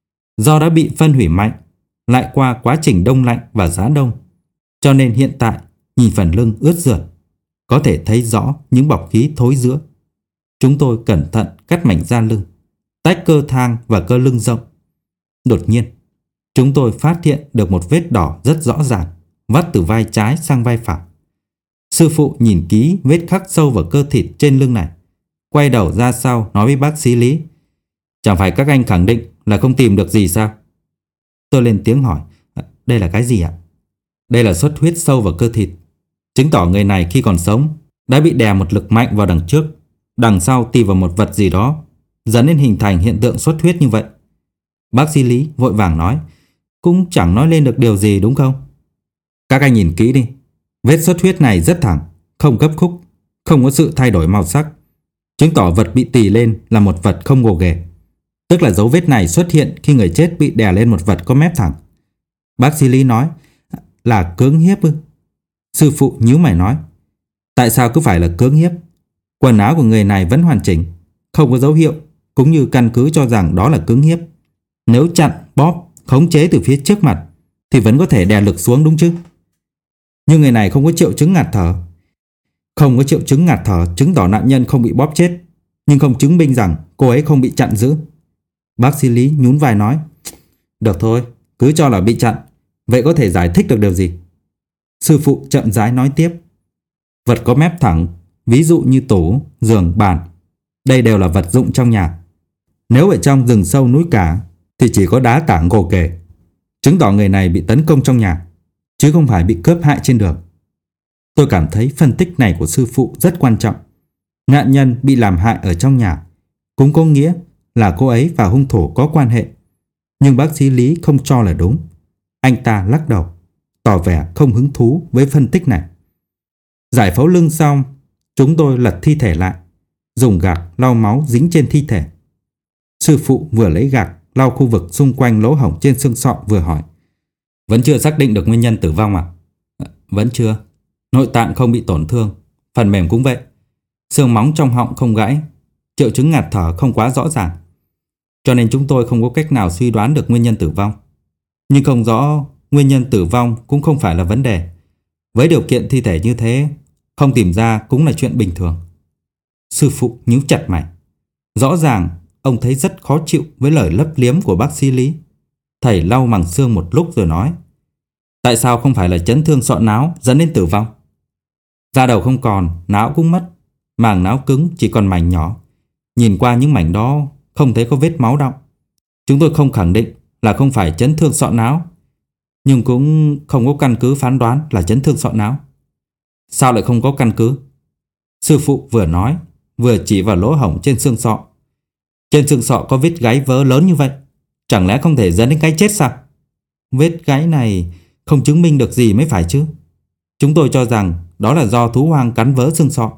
Do đã bị phân hủy mạnh, lại qua quá trình đông lạnh và giá đông, cho nên hiện tại nhìn phần lưng ướt rượt, có thể thấy rõ những bọc khí thối rữa. Chúng tôi cẩn thận cắt mảnh da lưng, tách cơ thang và cơ lưng rộng. Đột nhiên, chúng tôi phát hiện được một vết đỏ rất rõ ràng, vắt từ vai trái sang vai phải. Sư phụ nhìn kỹ vết khắc sâu vào cơ thịt trên lưng này, quay đầu ra sau nói với bác sĩ Lý. Chẳng phải các anh khẳng định là không tìm được gì sao? Tôi lên tiếng hỏi. Đây là cái gì ạ? Đây là xuất huyết sâu vào cơ thịt, chứng tỏ người này khi còn sống đã bị đè một lực mạnh vào đằng trước, đằng sau tì vào một vật gì đó, dẫn đến hình thành hiện tượng xuất huyết như vậy. Bác sĩ Lý vội vàng nói. Cũng chẳng nói lên được điều gì đúng không? Các anh nhìn kỹ đi. Vết xuất huyết này rất thẳng, không gấp khúc, không có sự thay đổi màu sắc, chứng tỏ vật bị tì lên là một vật không gồ ghề. Tức là dấu vết này xuất hiện khi người chết bị đè lên một vật có mép thẳng. Bác sĩ Lý nói. Là cưỡng hiếp ư? Sư phụ nhíu mày nói. Tại sao cứ phải là cưỡng hiếp? Quần áo của người này vẫn hoàn chỉnh, không có dấu hiệu, cũng như căn cứ cho rằng đó là cưỡng hiếp. Nếu chặn, bóp, khống chế từ phía trước mặt thì vẫn có thể đè lực xuống đúng chứ? Nhưng người này không có triệu chứng ngạt thở. Không có triệu chứng ngạt thở chứng tỏ nạn nhân không bị bóp chết, nhưng không chứng minh rằng cô ấy không bị chặn giữ. Bác sĩ Lý nhún vai nói. Được thôi, cứ cho là bị chặn. Vậy có thể giải thích được điều gì? Sư phụ chậm rãi nói tiếp. Vật có mép thẳng, ví dụ như tủ, giường, bàn, đây đều là vật dụng trong nhà. Nếu ở trong rừng sâu núi cả thì chỉ có đá tảng gồ ghề, chứng tỏ người này bị tấn công trong nhà, chứ không phải bị cướp hại trên đường. Tôi cảm thấy phân tích này của sư phụ rất quan trọng. Nạn nhân bị làm hại ở trong nhà cũng có nghĩa là cô ấy và hung thủ có quan hệ. Nhưng bác sĩ Lý không cho là đúng. Anh ta lắc đầu, tỏ vẻ không hứng thú với phân tích này. Giải phẫu lưng xong, chúng tôi lật thi thể lại, dùng gạc lau máu dính trên thi thể. Sư phụ vừa lấy gạc lau khu vực xung quanh lỗ hổng trên xương sọ vừa hỏi. Vẫn chưa xác định được nguyên nhân tử vong à? Vẫn chưa. Nội tạng không bị tổn thương, phần mềm cũng vậy. Xương móng trong họng không gãy, triệu chứng ngạt thở không quá rõ ràng, cho nên chúng tôi không có cách nào suy đoán được nguyên nhân tử vong. Nhưng không rõ nguyên nhân tử vong cũng không phải là vấn đề. Với điều kiện thi thể như thế, không tìm ra cũng là chuyện bình thường. Sư phụ nhíu chặt mày. Rõ ràng ông thấy rất khó chịu với lời lấp liếm của bác sĩ Lý. Thầy lau màng xương một lúc rồi nói. Tại sao không phải là chấn thương sọ não dẫn đến tử vong? Da đầu không còn, não cũng mất, màng não cứng chỉ còn mảnh nhỏ. Nhìn qua những mảnh đó không thấy có vết máu đọng. Chúng tôi không khẳng định là không phải chấn thương sọ não, nhưng cũng không có căn cứ phán đoán là chấn thương sọ não. Sao lại không có căn cứ? Sư phụ vừa nói vừa chỉ vào lỗ hổng trên xương sọ. Trên xương sọ có vết gáy vỡ lớn như vậy, chẳng lẽ không thể dẫn đến cái chết sao? Vết gáy này không chứng minh được gì mới phải chứ. Chúng tôi cho rằng đó là do thú hoang cắn vỡ xương sọ.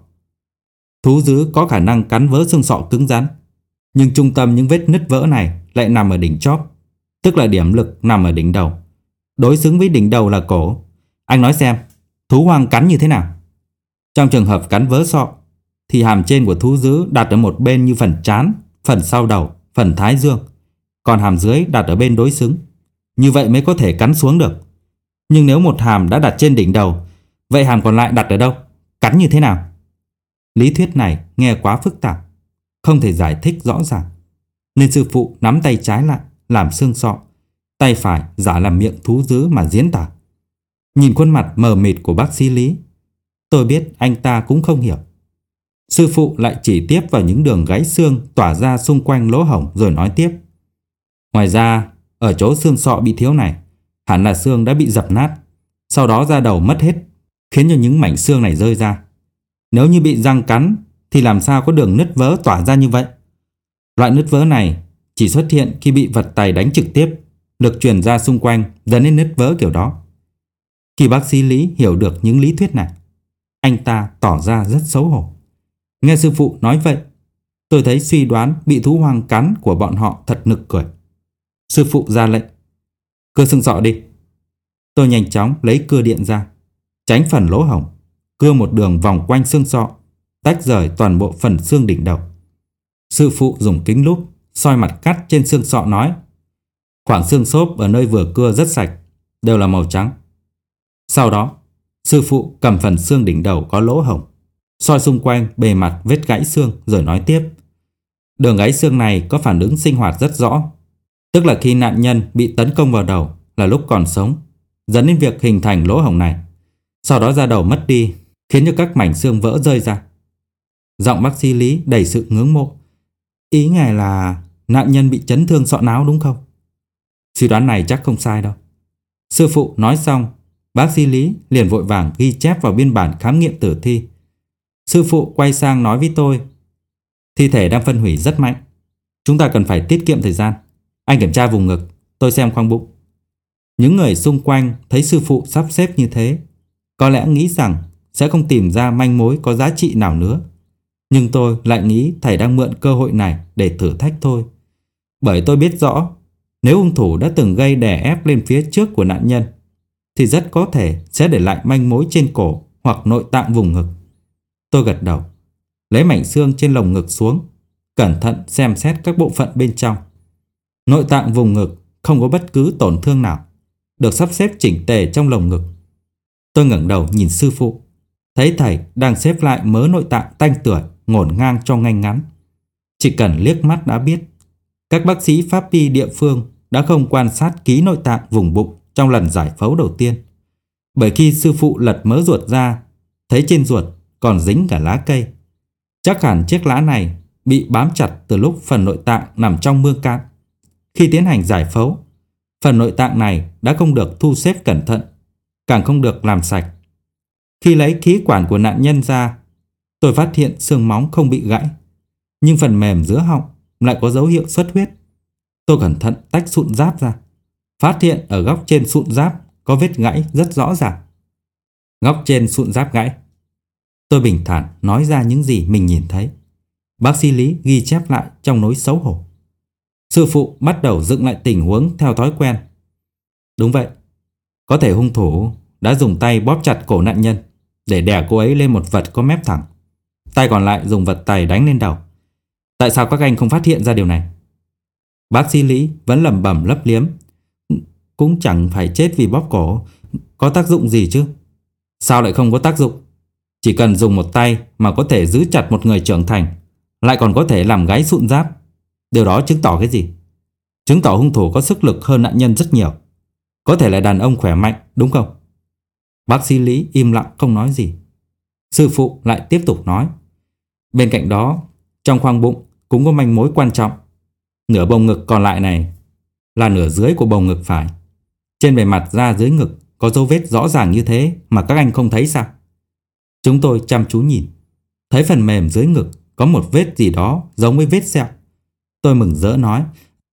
Thú dữ có khả năng cắn vỡ xương sọ cứng rắn, nhưng trung tâm những vết nứt vỡ này lại nằm ở đỉnh chóp, tức là điểm lực nằm ở đỉnh đầu. Đối xứng với đỉnh đầu là cổ. Anh nói xem, thú hoang cắn như thế nào? Trong trường hợp cắn vỡ sọ thì hàm trên của thú dữ đặt ở một bên như phần trán, phần sau đầu, phần thái dương, còn hàm dưới đặt ở bên đối xứng. Như vậy mới có thể cắn xuống được. Nhưng nếu một hàm đã đặt trên đỉnh đầu, vậy hàm còn lại đặt ở đâu? Cắn như thế nào? Lý thuyết này nghe quá phức tạp, không thể giải thích rõ ràng, nên sư phụ nắm tay trái lại làm xương sọ, tay phải giả làm miệng thú dữ mà diễn tả. Nhìn khuôn mặt mờ mịt của bác sĩ Lý, tôi biết anh ta cũng không hiểu. Sư phụ lại chỉ tiếp vào những đường gãy xương tỏa ra xung quanh lỗ hổng rồi nói tiếp. Ngoài ra, ở chỗ xương sọ bị thiếu này, hẳn là xương đã bị dập nát, sau đó da đầu mất hết, khiến cho những mảnh xương này rơi ra. Nếu như bị răng cắn thì làm sao có đường nứt vỡ tỏa ra như vậy? Loại nứt vỡ này chỉ xuất hiện khi bị vật tày đánh trực tiếp, lực truyền ra xung quanh dẫn đến nứt vỡ kiểu đó. Khi bác sĩ Lý hiểu được những lý thuyết này, anh ta tỏ ra rất xấu hổ. Nghe sư phụ nói vậy, tôi thấy suy đoán bị thú hoang cắn của bọn họ thật nực cười. Sư phụ ra lệnh, cưa xương sọ đi. Tôi nhanh chóng lấy cưa điện ra, tránh phần lỗ hổng, cưa một đường vòng quanh xương sọ, tách rời toàn bộ phần xương đỉnh đầu. Sư phụ dùng kính lúp soi mặt cắt trên xương sọ nói, khoảng xương xốp ở nơi vừa cưa rất sạch, đều là màu trắng. Sau đó, sư phụ cầm phần xương đỉnh đầu có lỗ hổng, soi xung quanh bề mặt vết gãy xương rồi nói tiếp. Đường gãy xương này có phản ứng sinh hoạt rất rõ, tức là khi nạn nhân bị tấn công vào đầu là lúc còn sống, dẫn đến việc hình thành lỗ hổng này. Sau đó da đầu mất đi, khiến cho các mảnh xương vỡ rơi ra. Giọng bác sĩ Lý đầy sự ngưỡng mộ. Ý ngài là nạn nhân bị chấn thương sọ não đúng không? Suy đoán này chắc không sai đâu. Sư phụ nói xong, bác sĩ Lý liền vội vàng ghi chép vào biên bản khám nghiệm tử thi. Sư phụ quay sang nói với tôi, thi thể đang phân hủy rất mạnh, chúng ta cần phải tiết kiệm thời gian. Anh kiểm tra vùng ngực, tôi xem khoang bụng. Những người xung quanh thấy sư phụ sắp xếp như thế, có lẽ nghĩ rằng sẽ không tìm ra manh mối có giá trị nào nữa. Nhưng tôi lại nghĩ thầy đang mượn cơ hội này để thử thách thôi. Bởi tôi biết rõ, nếu hung thủ đã từng gây đè ép lên phía trước của nạn nhân, thì rất có thể sẽ để lại manh mối trên cổ hoặc nội tạng vùng ngực. Tôi gật đầu, lấy mảnh xương trên lồng ngực xuống, cẩn thận xem xét các bộ phận bên trong. Nội tạng vùng ngực không có bất cứ tổn thương nào, được sắp xếp chỉnh tề trong lồng ngực. Tôi ngẩng đầu nhìn sư phụ, thấy thầy đang xếp lại mớ nội tạng tanh tưởi ngổn ngang cho ngay ngắn. Chỉ cần liếc mắt đã biết, các bác sĩ pháp y địa phương đã không quan sát kỹ nội tạng vùng bụng trong lần giải phẫu đầu tiên. Bởi khi sư phụ lật mớ ruột ra, thấy trên ruột còn dính cả lá cây. Chắc hẳn chiếc lá này bị bám chặt từ lúc phần nội tạng nằm trong mương cạn. Khi tiến hành giải phẫu, phần nội tạng này đã không được thu xếp cẩn thận, càng không được làm sạch. Khi lấy khí quản của nạn nhân ra, tôi phát hiện xương móng không bị gãy, nhưng phần mềm giữa họng lại có dấu hiệu xuất huyết. Tôi cẩn thận tách sụn giáp ra, phát hiện ở góc trên sụn giáp có vết gãy rất rõ ràng. Góc trên sụn giáp gãy. Tôi bình thản nói ra những gì mình nhìn thấy. Bác sĩ Lý ghi chép lại trong nỗi xấu hổ. Sư phụ bắt đầu dựng lại tình huống theo thói quen. Đúng vậy, có thể hung thủ đã dùng tay bóp chặt cổ nạn nhân để đè cô ấy lên một vật có mép thẳng. Tay còn lại dùng vật tày đánh lên đầu. Tại sao các anh không phát hiện ra điều này? Bác sĩ Lý vẫn lẩm bẩm lấp liếm. Cũng chẳng phải chết vì bóp cổ, có tác dụng gì chứ? Sao lại không có tác dụng? Chỉ cần dùng một tay mà có thể giữ chặt một người trưởng thành, lại còn có thể làm gãy sụn giáp. Điều đó chứng tỏ cái gì? Chứng tỏ hung thủ có sức lực hơn nạn nhân rất nhiều. Có thể là đàn ông khỏe mạnh, đúng không? Bác sĩ Lý im lặng không nói gì. Sư phụ lại tiếp tục nói. Bên cạnh đó, trong khoang bụng cũng có manh mối quan trọng. Nửa bầu ngực còn lại này là nửa dưới của bầu ngực phải. Trên bề mặt da dưới ngực có dấu vết rõ ràng như thế mà các anh không thấy sao? Chúng tôi chăm chú nhìn, thấy phần mềm dưới ngực có một vết gì đó giống với vết sẹo. Tôi mừng rỡ nói,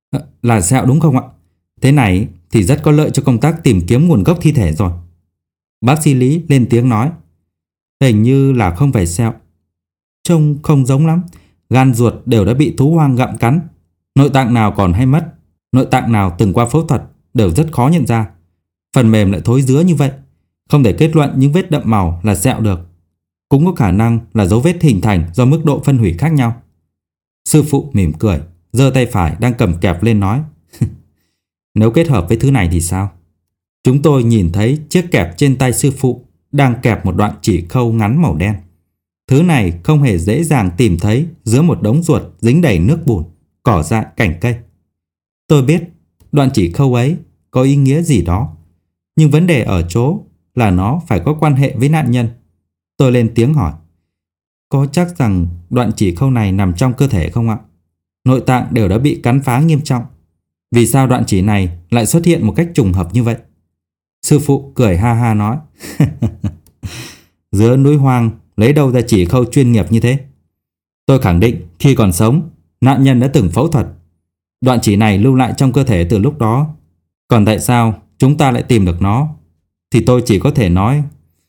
là sẹo đúng không ạ? Thế này thì rất có lợi cho công tác tìm kiếm nguồn gốc thi thể rồi. Bác sĩ Lý lên tiếng nói, hình như là không phải sẹo. Trông không giống lắm. Gan ruột đều đã bị thú hoang gặm cắn. Nội tạng nào còn hay mất, nội tạng nào từng qua phẫu thuật đều rất khó nhận ra. Phần mềm lại thối rữa như vậy, không thể kết luận những vết đậm màu là sẹo được. cũng có khả năng là dấu vết hình thành do mức độ phân hủy khác nhau. Sư phụ mỉm cười, giơ tay phải đang cầm kẹp lên nói: Nếu kết hợp với thứ này thì sao? Chúng tôi nhìn thấy chiếc kẹp trên tay sư phụ đang kẹp một đoạn chỉ khâu ngắn màu đen. Thứ này không hề dễ dàng tìm thấy giữa một đống ruột dính đầy nước bùn, cỏ dại, cành cây. Tôi biết đoạn chỉ khâu ấy có ý nghĩa gì đó, nhưng vấn đề ở chỗ là nó phải có quan hệ với nạn nhân. Tôi lên tiếng hỏi: Có chắc rằng đoạn chỉ khâu này nằm trong cơ thể không ạ? Nội tạng đều đã bị cắn phá nghiêm trọng. Vì sao đoạn chỉ này lại xuất hiện một cách trùng hợp như vậy? Sư phụ cười ha ha nói: Giữa núi hoang lấy đâu ra chỉ khâu chuyên nghiệp như thế? Tôi khẳng định khi còn sống, nạn nhân đã từng phẫu thuật. Đoạn chỉ này lưu lại trong cơ thể từ lúc đó. Còn tại sao chúng ta lại tìm được nó, thì tôi chỉ có thể nói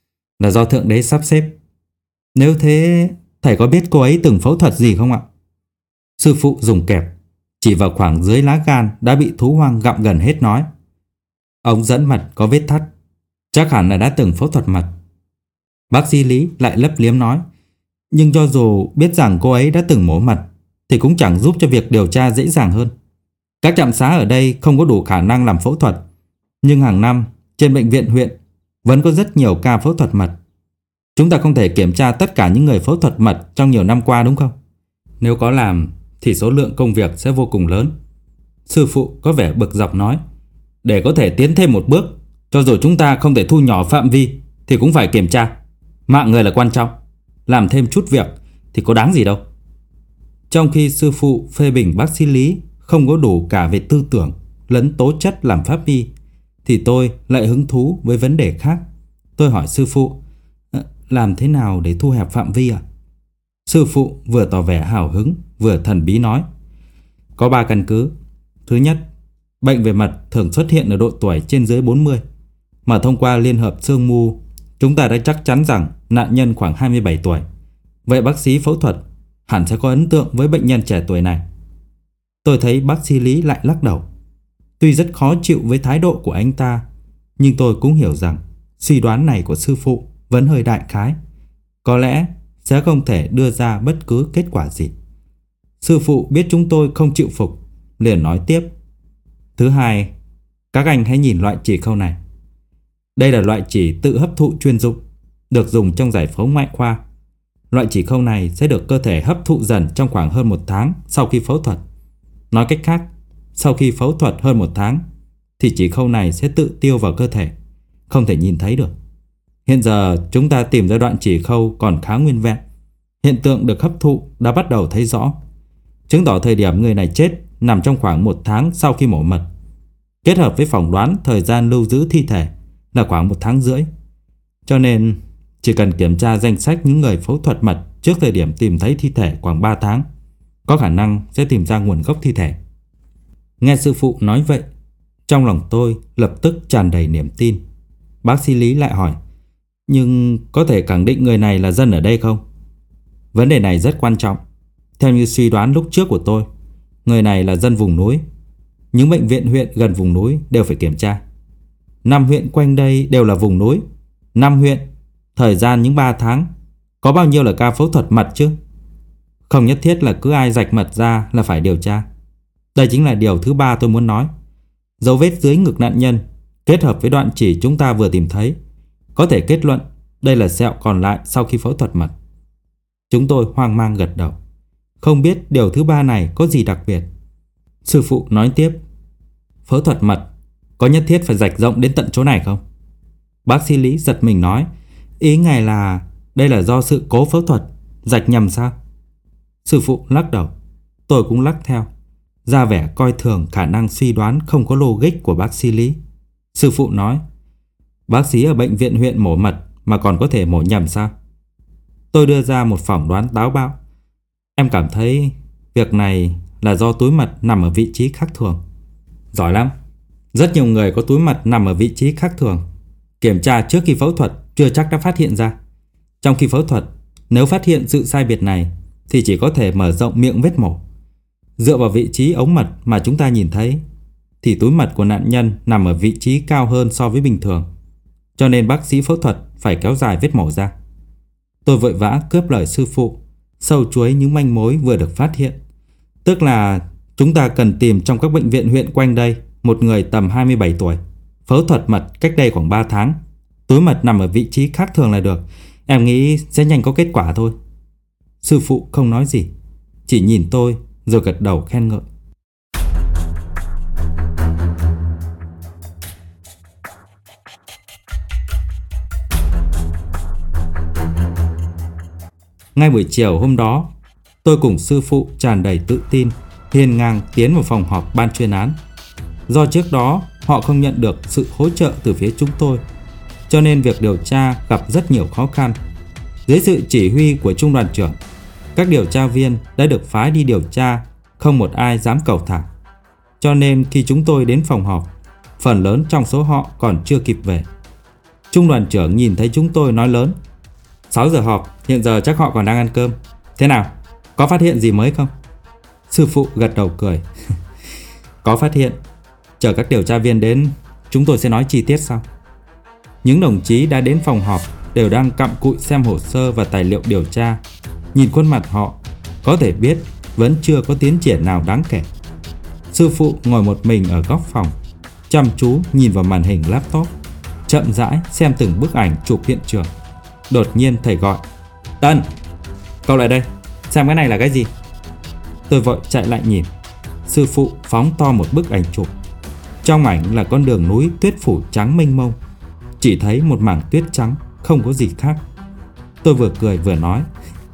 là do Thượng Đế sắp xếp. Nếu thế, thầy có biết cô ấy từng phẫu thuật gì không ạ? Sư phụ dùng kẹp chỉ vào khoảng dưới lá gan đã bị thú hoang gặm gần hết nói: Ống dẫn mật có vết thắt, chắc hẳn là đã từng phẫu thuật mật. Bác sĩ Lý lại lấp liếm nói: Nhưng cho dù biết rằng cô ấy đã từng mổ mật thì cũng chẳng giúp cho việc điều tra dễ dàng hơn. Các trạm xá ở đây không có đủ khả năng làm phẫu thuật, nhưng hàng năm trên bệnh viện huyện vẫn có rất nhiều ca phẫu thuật mật. Chúng ta không thể kiểm tra tất cả những người phẫu thuật mật trong nhiều năm qua, đúng không? Nếu có làm thì số lượng công việc sẽ vô cùng lớn. Sư phụ có vẻ bực dọc nói: Để có thể tiến thêm một bước, cho dù chúng ta không thể thu nhỏ phạm vi thì cũng phải kiểm tra. Mạng người là quan trọng, làm thêm chút việc thì có đáng gì đâu. Trong khi sư phụ phê bình bác sĩ Lý không có đủ cả về tư tưởng lẫn tố chất làm pháp y, thì tôi lại hứng thú với vấn đề khác. Tôi hỏi sư phụ: Làm thế nào để thu hẹp phạm vi ạ? Sư phụ vừa tỏ vẻ hào hứng vừa thần bí nói: Có ba căn cứ. Thứ nhất, bệnh về mật thường xuất hiện ở độ tuổi trên dưới bốn mươi, mà thông qua liên hợp xương mu, chúng ta đã chắc chắn rằng nạn nhân khoảng hai mươi bảy tuổi. Vậy bác sĩ phẫu thuật hẳn sẽ có ấn tượng với bệnh nhân trẻ tuổi này. Tôi thấy bác sĩ Lý lại lắc đầu. Tuy rất khó chịu với thái độ của anh ta, nhưng tôi cũng hiểu rằng suy đoán này của sư phụ vẫn hơi đại khái, có lẽ sẽ không thể đưa ra bất cứ kết quả gì. Sư phụ biết chúng tôi không chịu phục, liền nói tiếp: Thứ hai, các anh hãy nhìn loại chỉ khâu này. Đây là loại chỉ tự hấp thụ chuyên dụng, được dùng trong giải phẫu ngoại khoa. Loại chỉ khâu này sẽ được cơ thể hấp thụ dần trong khoảng hơn một tháng sau khi phẫu thuật. Nói cách khác, sau khi phẫu thuật hơn một tháng thì chỉ khâu này sẽ tự tiêu vào cơ thể, không thể nhìn thấy được. Hiện giờ chúng ta tìm ra đoạn chỉ khâu còn khá nguyên vẹn. Hiện tượng được hấp thụ đã bắt đầu thấy rõ, chứng tỏ thời điểm người này chết nằm trong khoảng một tháng sau khi mổ mật. Kết hợp với phỏng đoán thời gian lưu giữ thi thể là khoảng một tháng rưỡi. Cho nên chỉ cần kiểm tra danh sách những người phẫu thuật mật trước thời điểm tìm thấy thi thể khoảng ba tháng, có khả năng sẽ tìm ra nguồn gốc thi thể. Nghe sư phụ nói vậy, trong lòng tôi lập tức tràn đầy niềm tin. Bác sĩ Lý lại hỏi: Nhưng có thể khẳng định người này là dân ở đây không? Vấn đề này rất quan trọng. Theo như suy đoán lúc trước của tôi, người này là dân vùng núi. Những bệnh viện huyện gần vùng núi đều phải kiểm tra. Năm huyện quanh đây đều là vùng núi. Năm huyện, thời gian những ba tháng, có bao nhiêu là ca phẫu thuật mật chứ? Không nhất thiết là cứ ai rạch mật ra là phải điều tra. Đây chính là điều thứ ba tôi muốn nói. Dấu vết dưới ngực nạn nhân kết hợp với đoạn chỉ chúng ta vừa tìm thấy, có thể kết luận đây là sẹo còn lại sau khi phẫu thuật mật. Chúng tôi hoang mang gật đầu, không biết điều thứ ba này có gì đặc biệt. Sư phụ nói tiếp: Phẫu thuật mật có nhất thiết phải rạch rộng đến tận chỗ này không? Bác sĩ Lý giật mình nói: Ý ngài là đây là do sự cố phẫu thuật, rạch nhầm sao? Sư phụ lắc đầu. Tôi cũng lắc theo, ra vẻ coi thường khả năng suy đoán không có logic của bác sĩ Lý. Sư phụ nói: Bác sĩ ở bệnh viện huyện mổ mật mà còn có thể mổ nhầm sao? Tôi đưa ra một phỏng đoán táo bạo: Em cảm thấy việc này là do túi mật nằm ở vị trí khác thường. Giỏi lắm. Rất nhiều người có túi mật nằm ở vị trí khác thường, kiểm tra trước khi phẫu thuật chưa chắc đã phát hiện ra. Trong khi phẫu thuật, nếu phát hiện sự sai biệt này thì chỉ có thể mở rộng miệng vết mổ. Dựa vào vị trí ống mật mà chúng ta nhìn thấy thì túi mật của nạn nhân nằm ở vị trí cao hơn so với bình thường, cho nên bác sĩ phẫu thuật phải kéo dài vết mổ ra. Tôi vội vã cướp lời sư phụ, sâu chuối những manh mối vừa được phát hiện. Tức là chúng ta cần tìm trong các bệnh viện huyện quanh đây một người tầm hai mươi bảy tuổi, phẫu thuật mật cách đây khoảng ba tháng. Túi mật nằm ở vị trí khác thường là được. Em nghĩ sẽ nhanh có kết quả thôi. Sư phụ không nói gì, chỉ nhìn tôi rồi gật đầu khen ngợi. Ngay buổi chiều hôm đó, tôi cùng sư phụ tràn đầy tự tin hiên ngang tiến vào phòng họp ban chuyên án. Do trước đó họ không nhận được sự hỗ trợ từ phía chúng tôi, cho nên việc điều tra gặp rất nhiều khó khăn. Dưới sự chỉ huy của trung đoàn trưởng, các điều tra viên đã được phái đi điều tra, không một ai dám cầu thả. Cho nên khi chúng tôi đến phòng họp, phần lớn trong số họ còn chưa kịp về. Trung đoàn trưởng nhìn thấy chúng tôi nói lớn: sáu giờ họp, hiện giờ chắc họ còn đang ăn cơm. Thế nào, có phát hiện gì mới không? Sư phụ gật đầu cười. Có phát hiện, chờ các điều tra viên đến, chúng tôi sẽ nói chi tiết sau. Những đồng chí đã đến phòng họp đều đang cặm cụi xem hồ sơ và tài liệu điều tra. Nhìn khuôn mặt họ, có thể biết vẫn chưa có tiến triển nào đáng kể. Sư phụ ngồi một mình ở góc phòng, chăm chú nhìn vào màn hình laptop, chậm rãi xem từng bức ảnh chụp hiện trường. Đột nhiên thầy gọi: Tân, cậu lại đây, xem cái này là cái gì? Tôi vội chạy lại nhìn. Sư phụ phóng to một bức ảnh chụp. Trong ảnh là con đường núi tuyết phủ trắng mênh mông, chỉ thấy một mảng tuyết trắng, không có gì khác. Tôi vừa cười vừa nói: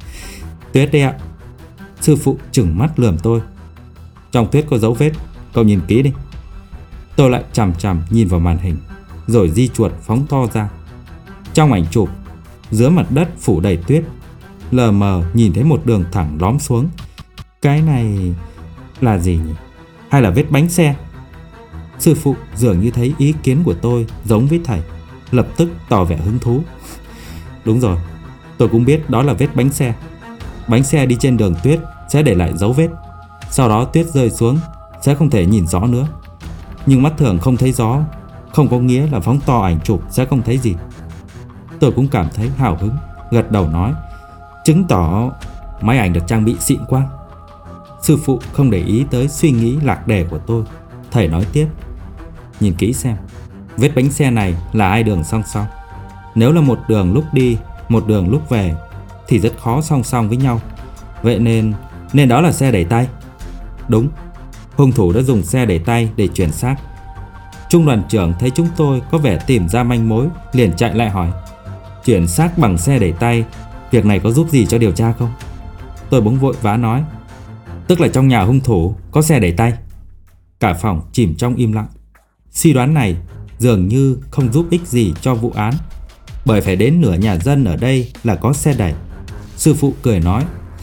Tuyết đấy ạ. Sư phụ trừng mắt lườm tôi: Trong tuyết có dấu vết, cậu nhìn kỹ đi. Tôi lại chằm chằm nhìn vào màn hình, rồi di chuột phóng to ra. Trong ảnh chụp, giữa mặt đất phủ đầy tuyết, lờ mờ nhìn thấy một đường thẳng lõm xuống. Cái này là gì nhỉ? Hay là vết bánh xe? Sư phụ dường như thấy ý kiến của tôi giống với thầy, lập tức tỏ vẻ hứng thú. Đúng rồi, tôi cũng biết đó là vết bánh xe. Bánh xe đi trên đường tuyết sẽ để lại dấu vết, sau đó tuyết rơi xuống sẽ không thể nhìn rõ nữa. Nhưng mắt thường không thấy gió, không có nghĩa là phóng to ảnh chụp sẽ không thấy gì. Tôi cũng cảm thấy hào hứng, gật đầu nói: Chứng tỏ máy ảnh được trang bị xịn quá. Sư phụ không để ý tới suy nghĩ lạc đề của tôi. Thầy nói tiếp: Nhìn kỹ xem, vết bánh xe này là hai đường song song. Nếu là một đường lúc đi, một đường lúc về thì rất khó song song với nhau. Vậy nên Nên đó là xe đẩy tay. Đúng, hung thủ đã dùng xe đẩy tay để chuyển xác. Trung đoàn trưởng thấy chúng tôi có vẻ tìm ra manh mối, liền chạy lại hỏi: Chuyển xác bằng xe đẩy tay, việc này có giúp gì cho điều tra không? Tôi bỗng vội vã nói: Tức là trong nhà hung thủ có xe đẩy tay. Cả phòng chìm trong im lặng. Suy đoán này dường như không giúp ích gì cho vụ án, bởi phải đến nửa nhà dân ở đây là có xe đẩy. Sư phụ cười nói: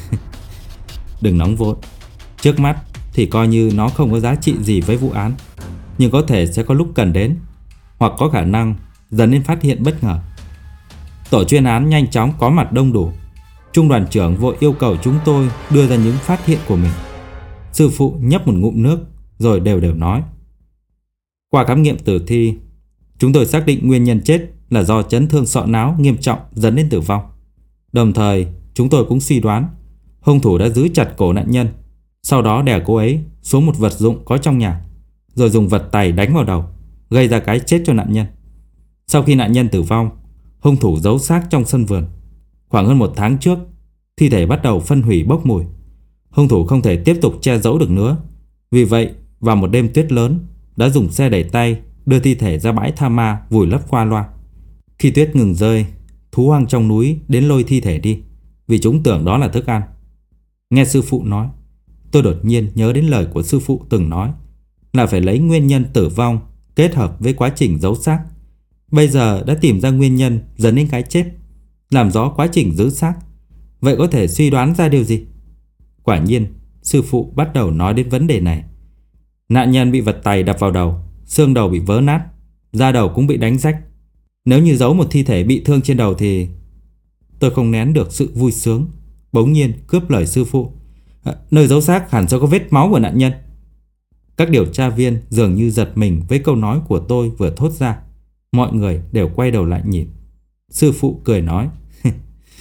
Đừng nóng vội, trước mắt thì coi như nó không có giá trị gì với vụ án, nhưng có thể sẽ có lúc cần đến, hoặc có khả năng dẫn đến phát hiện bất ngờ. Tổ chuyên án nhanh chóng có mặt đông đủ. Trung đoàn trưởng vội yêu cầu chúng tôi đưa ra những phát hiện của mình. Sư phụ nhấp một ngụm nước rồi đều đều nói: Qua khám nghiệm tử thi, chúng tôi xác định nguyên nhân chết là do chấn thương sọ não nghiêm trọng dẫn đến tử vong. Đồng thời chúng tôi cũng suy đoán hung thủ đã giữ chặt cổ nạn nhân, sau đó đè cô ấy xuống một vật dụng có trong nhà, rồi dùng vật tày đánh vào đầu, gây ra cái chết cho nạn nhân. Sau khi nạn nhân tử vong, hung thủ giấu xác trong sân vườn. Khoảng hơn một tháng trước, thi thể bắt đầu phân hủy bốc mùi. Hung thủ không thể tiếp tục che giấu được nữa, vì vậy vào một đêm tuyết lớn đã dùng xe đẩy tay đưa thi thể ra bãi tha ma vùi lấp qua loa. Khi tuyết ngừng rơi, thú hoang trong núi đến lôi thi thể đi, vì chúng tưởng đó là thức ăn. Nghe sư phụ nói, tôi đột nhiên nhớ đến lời của sư phụ từng nói là phải lấy nguyên nhân tử vong kết hợp với quá trình giấu xác. Bây giờ đã tìm ra nguyên nhân dẫn đến cái chết, làm rõ quá trình giữ xác. Vậy có thể suy đoán ra điều gì? Quả nhiên, sư phụ bắt đầu nói đến vấn đề này. Nạn nhân bị vật tày đập vào đầu, xương đầu bị vỡ nát, da đầu cũng bị đánh rách. Nếu như giấu một thi thể bị thương trên đầu thì... Tôi không nén được sự vui sướng, bỗng nhiên cướp lời sư phụ: à, Nơi giấu xác hẳn sẽ có vết máu của nạn nhân. Các điều tra viên dường như giật mình với câu nói của tôi vừa thốt ra. Mọi người đều quay đầu lại nhìn. Sư phụ cười nói: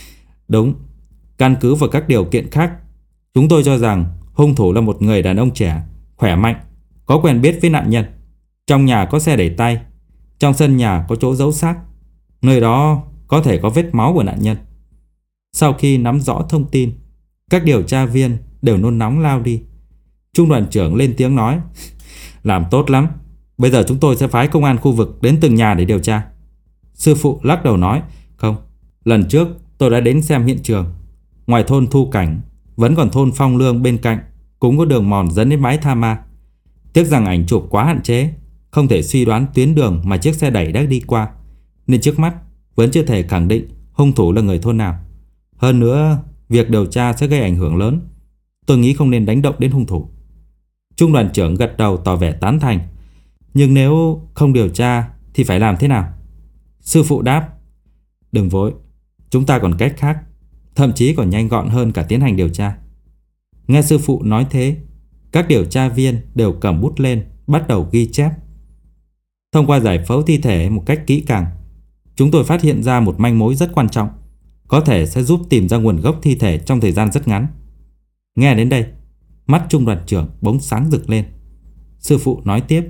Đúng, căn cứ vào các điều kiện khác, chúng tôi cho rằng hung thủ là một người đàn ông trẻ, khỏe mạnh, có quen biết với nạn nhân. Trong nhà có xe đẩy tay, trong sân nhà có chỗ giấu xác, nơi đó có thể có vết máu của nạn nhân. Sau khi nắm rõ thông tin, các điều tra viên đều nôn nóng lao đi. Trung đoàn trưởng lên tiếng nói: Làm tốt lắm, bây giờ chúng tôi sẽ phái công an khu vực đến từng nhà để điều tra. Sư phụ lắc đầu nói: Không, lần trước tôi đã đến xem hiện trường. Ngoài thôn Thu Cảnh, vẫn còn thôn Phong Lương bên cạnh cũng có đường mòn dẫn đến bãi tha ma. Tiếc rằng ảnh chụp quá hạn chế, không thể suy đoán tuyến đường mà chiếc xe đẩy đã đi qua, nên trước mắt vẫn chưa thể khẳng định hung thủ là người thôn nào. Hơn nữa, việc điều tra sẽ gây ảnh hưởng lớn. Tôi nghĩ không nên đánh động đến hung thủ. Trung đoàn trưởng gật đầu tỏ vẻ tán thành. Nhưng nếu không điều tra thì phải làm thế nào? Sư phụ đáp: Đừng vội, chúng ta còn cách khác, thậm chí còn nhanh gọn hơn cả tiến hành điều tra. Nghe sư phụ nói thế, các điều tra viên đều cầm bút lên, bắt đầu ghi chép. Thông qua giải phẫu thi thể một cách kỹ càng, chúng tôi phát hiện ra một manh mối rất quan trọng, có thể sẽ giúp tìm ra nguồn gốc thi thể trong thời gian rất ngắn. Nghe đến đây, mắt trung đoàn trưởng bỗng sáng rực lên. Sư phụ nói tiếp: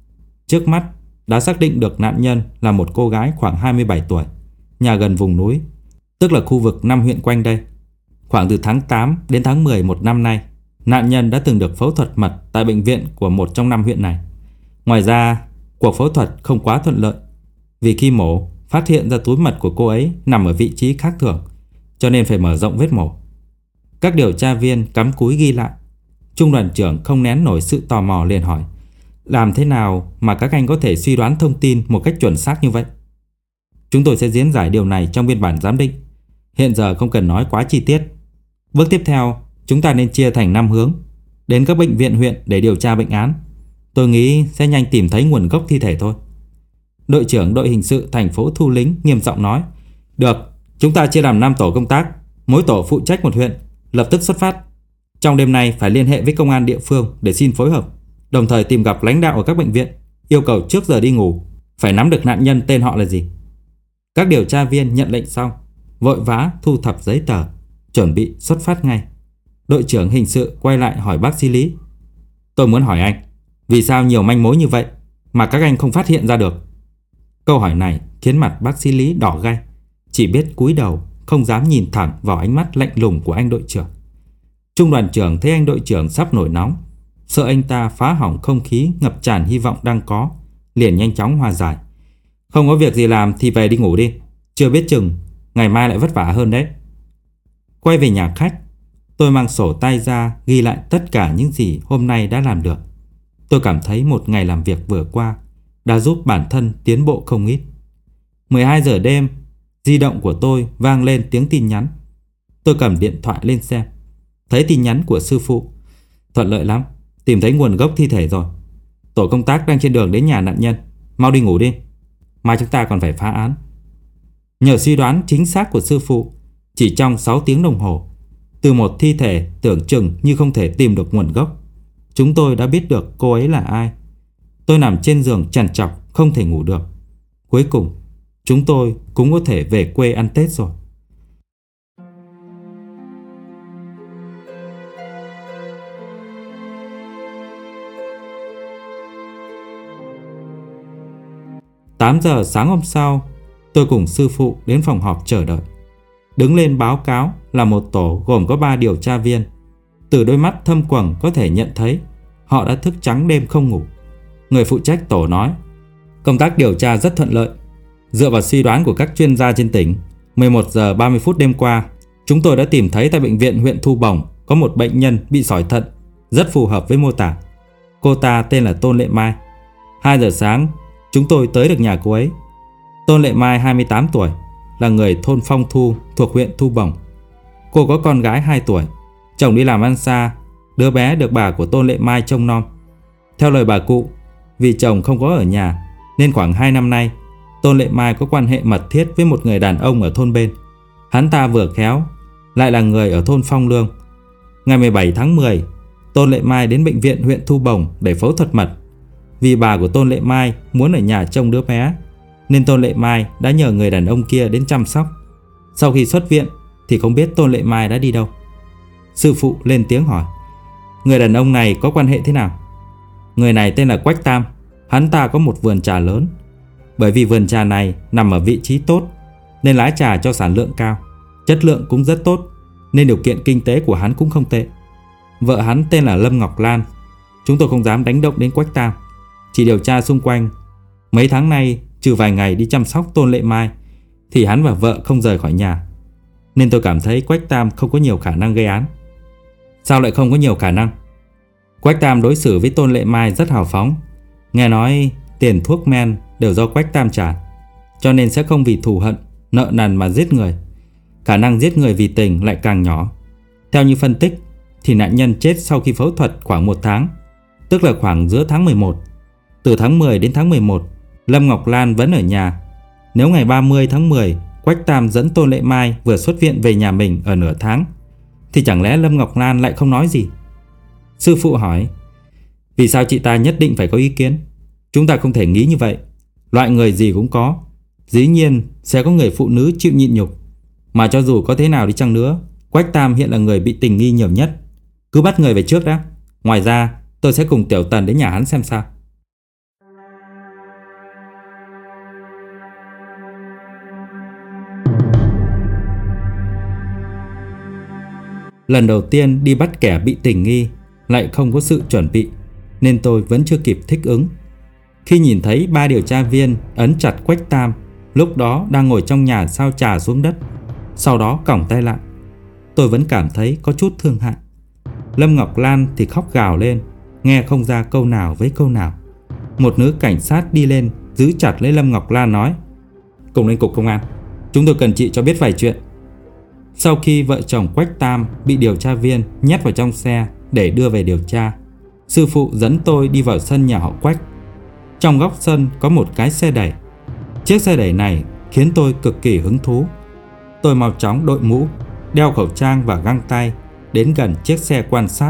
Trước mắt đã xác định được nạn nhân là một cô gái khoảng hai mươi bảy tuổi, nhà gần vùng núi, tức là khu vực năm huyện quanh đây. Khoảng từ tháng tám đến tháng mười một năm nay, nạn nhân đã từng được phẫu thuật mật tại bệnh viện của một trong năm huyện này. Ngoài ra, cuộc phẫu thuật không quá thuận lợi, vì khi mổ phát hiện ra túi mật của cô ấy nằm ở vị trí khác thường, cho nên phải mở rộng vết mổ. Các điều tra viên cắm cúi ghi lại. Trung đoàn trưởng không nén nổi sự tò mò liền hỏi: Làm thế nào mà các anh có thể suy đoán thông tin một cách chuẩn xác như vậy? Chúng tôi sẽ diễn giải điều này trong biên bản giám định. Hiện giờ không cần nói quá chi tiết. Bước tiếp theo, chúng ta nên chia thành năm hướng, đến các bệnh viện huyện để điều tra bệnh án. Tôi nghĩ sẽ nhanh tìm thấy nguồn gốc thi thể thôi. Đội trưởng đội hình sự thành phố Thu Lính nghiêm giọng nói: Được, chúng ta chia làm năm tổ công tác, mỗi tổ phụ trách một huyện, lập tức xuất phát. Trong đêm nay phải liên hệ với công an địa phương để xin phối hợp, đồng thời tìm gặp lãnh đạo ở các bệnh viện, yêu cầu trước giờ đi ngủ phải nắm được nạn nhân tên họ là gì. Các điều tra viên nhận lệnh xong, vội vã thu thập giấy tờ, chuẩn bị xuất phát ngay. Đội trưởng hình sự quay lại hỏi bác sĩ Lý: Tôi muốn hỏi anh, vì sao nhiều manh mối như vậy mà các anh không phát hiện ra được? Câu hỏi này khiến mặt bác sĩ Lý đỏ gay, chỉ biết cúi đầu, không dám nhìn thẳng vào ánh mắt lạnh lùng của anh đội trưởng. Trung đoàn trưởng thấy anh đội trưởng sắp nổi nóng, sợ anh ta phá hỏng không khí ngập tràn hy vọng đang có, liền nhanh chóng hòa giải: Không có việc gì làm thì về đi ngủ đi, chưa biết chừng ngày mai lại vất vả hơn đấy. Quay về nhà khách, tôi mang sổ tay ra ghi lại tất cả những gì hôm nay đã làm được. Tôi cảm thấy một ngày làm việc vừa qua đã giúp bản thân tiến bộ không ít. mười hai giờ đêm, di động của tôi vang lên tiếng tin nhắn. Tôi cầm điện thoại lên xem, thấy tin nhắn của sư phụ: Thuận lợi lắm, tìm thấy nguồn gốc thi thể rồi. Tổ công tác đang trên đường đến nhà nạn nhân, mau đi ngủ đi, mai chúng ta còn phải phá án. Nhờ suy đoán chính xác của sư phụ, chỉ trong sáu tiếng đồng hồ, từ một thi thể tưởng chừng như không thể tìm được nguồn gốc, chúng tôi đã biết được cô ấy là ai. Tôi nằm trên giường trằn trọc không thể ngủ được. Cuối cùng chúng tôi cũng có thể về quê ăn Tết rồi. Tám giờ sáng hôm sau, tôi cùng sư phụ đến phòng họp chờ đợi. Đứng lên báo cáo là một tổ gồm có ba điều tra viên. Từ đôi mắt thâm quầng có thể nhận thấy họ đã thức trắng đêm không ngủ. Người phụ trách tổ nói: Công tác điều tra rất thuận lợi. Dựa vào suy đoán của các chuyên gia trên tỉnh, mười một giờ ba mươi phút đêm qua, chúng tôi đã tìm thấy tại bệnh viện huyện Thu Bồng có một bệnh nhân bị sỏi thận, rất phù hợp với mô tả. Cô ta tên là Tôn Lệ Mai. hai giờ sáng, chúng tôi tới được nhà cô ấy. Tôn Lệ Mai hai mươi tám tuổi, là người thôn Phong Thu thuộc huyện Thu Bồng. Cô có con gái hai tuổi, chồng đi làm ăn xa, đứa bé được bà của Tôn Lệ Mai trông nom. Theo lời bà cụ, vì chồng không có ở nhà nên khoảng hai năm nay Tôn Lệ Mai có quan hệ mật thiết với một người đàn ông ở thôn bên. Hắn ta vừa khéo lại là người ở thôn Phong Lương. Ngày mười bảy tháng mười, Tôn Lệ Mai đến bệnh viện huyện Thu Bồng để phẫu thuật mật. Vì bà của Tôn Lệ Mai muốn ở nhà trông đứa bé, nên Tôn Lệ Mai đã nhờ người đàn ông kia đến chăm sóc. Sau khi xuất viện, thì không biết Tôn Lệ Mai đã đi đâu. Sư phụ lên tiếng hỏi: Người đàn ông này có quan hệ thế nào? Người này tên là Quách Tam. Hắn ta có một vườn trà lớn. Bởi vì vườn trà này nằm ở vị trí tốt nên lá trà cho sản lượng cao, chất lượng cũng rất tốt, nên điều kiện kinh tế của hắn cũng không tệ. Vợ hắn tên là Lâm Ngọc Lan. Chúng tôi không dám đánh động đến Quách Tam, chỉ điều tra xung quanh. Mấy tháng nay trừ vài ngày đi chăm sóc Tôn Lệ Mai thì hắn và vợ không rời khỏi nhà, nên tôi cảm thấy Quách Tam không có nhiều khả năng gây án. Sao lại không có nhiều khả năng? Quách Tam đối xử với Tôn Lệ Mai rất hào phóng. Nghe nói tiền thuốc men đều do Quách Tam trả, cho nên sẽ không vì thù hận, nợ nần mà giết người. Khả năng giết người vì tình lại càng nhỏ. Theo như phân tích thì nạn nhân chết sau khi phẫu thuật khoảng một tháng, tức là khoảng giữa tháng mười một. Từ tháng mười đến tháng mười một, Lâm Ngọc Lan vẫn ở nhà. Nếu ngày ba mươi tháng mười Quách Tam dẫn Tôn Lệ Mai vừa xuất viện về nhà mình ở nửa tháng, thì chẳng lẽ Lâm Ngọc Lan lại không nói gì? Sư phụ hỏi: Vì sao chị ta nhất định phải có ý kiến? Chúng ta không thể nghĩ như vậy. Loại người gì cũng có, dĩ nhiên sẽ có người phụ nữ chịu nhịn nhục. Mà cho dù có thế nào đi chăng nữa, Quách Tam hiện là người bị tình nghi nhiều nhất. Cứ bắt người về trước đã. Ngoài ra tôi sẽ cùng Tiểu Tần đến nhà hắn xem sao. Lần đầu tiên đi bắt kẻ bị tình nghi, lại không có sự chuẩn bị, nên tôi vẫn chưa kịp thích ứng. Khi nhìn thấy ba điều tra viên ấn chặt Quách Tam, lúc đó đang ngồi trong nhà sao trà xuống đất, sau đó còng tay lại, tôi vẫn cảm thấy có chút thương hại. Lâm Ngọc Lan thì khóc gào lên, nghe không ra câu nào với câu nào. Một nữ cảnh sát đi lên giữ chặt lấy Lâm Ngọc Lan nói: Cùng lên cục công an, chúng tôi cần chị cho biết vài chuyện. Sau khi vợ chồng Quách Tam bị điều tra viên nhét vào trong xe để đưa về điều tra, sư phụ dẫn tôi đi vào sân nhà họ Quách. Trong góc sân có một cái xe đẩy. Chiếc xe đẩy này khiến tôi cực kỳ hứng thú. Tôi mau chóng đội mũ, đeo khẩu trang và găng tay, đến gần chiếc xe quan sát.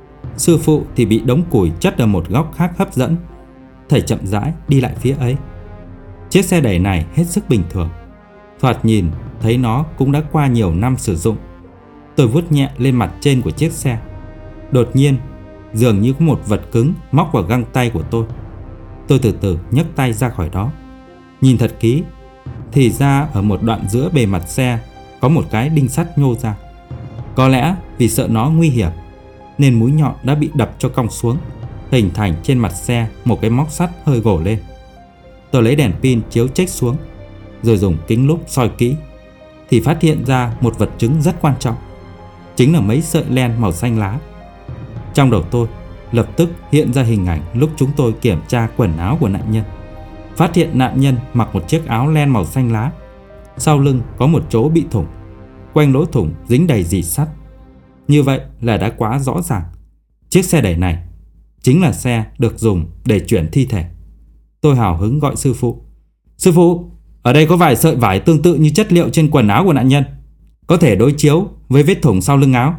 Sư phụ thì bị đống củi chất ở một góc khác hấp dẫn. Thầy chậm rãi đi lại phía ấy. Chiếc xe đẩy này hết sức bình thường, thoạt nhìn thấy nó cũng đã qua nhiều năm sử dụng. Tôi vuốt nhẹ lên mặt trên của chiếc xe. Đột nhiên dường như có một vật cứng móc vào găng tay của tôi. Tôi từ từ nhấc tay ra khỏi đó, nhìn thật kỹ thì ra ở một đoạn giữa bề mặt xe có một cái đinh sắt nhô ra. Có lẽ vì sợ nó nguy hiểm nên mũi nhọn đã bị đập cho cong xuống, hình thành trên mặt xe một cái móc sắt hơi gồ lên. Tôi lấy đèn pin chiếu chếch xuống, rồi dùng kính lúp soi kỹ thì phát hiện ra một vật chứng rất quan trọng, chính là mấy sợi len màu xanh lá. Trong đầu tôi lập tức hiện ra hình ảnh lúc chúng tôi kiểm tra quần áo của nạn nhân. Phát hiện nạn nhân mặc một chiếc áo len màu xanh lá, sau lưng có một chỗ bị thủng, quanh lỗ thủng dính đầy rỉ sắt. Như vậy là đã quá rõ ràng, chiếc xe đẩy này chính là xe được dùng để chuyển thi thể. Tôi hào hứng gọi sư phụ: Sư phụ, ở đây có vài sợi vải tương tự như chất liệu trên quần áo của nạn nhân, có thể đối chiếu với vết thủng sau lưng áo.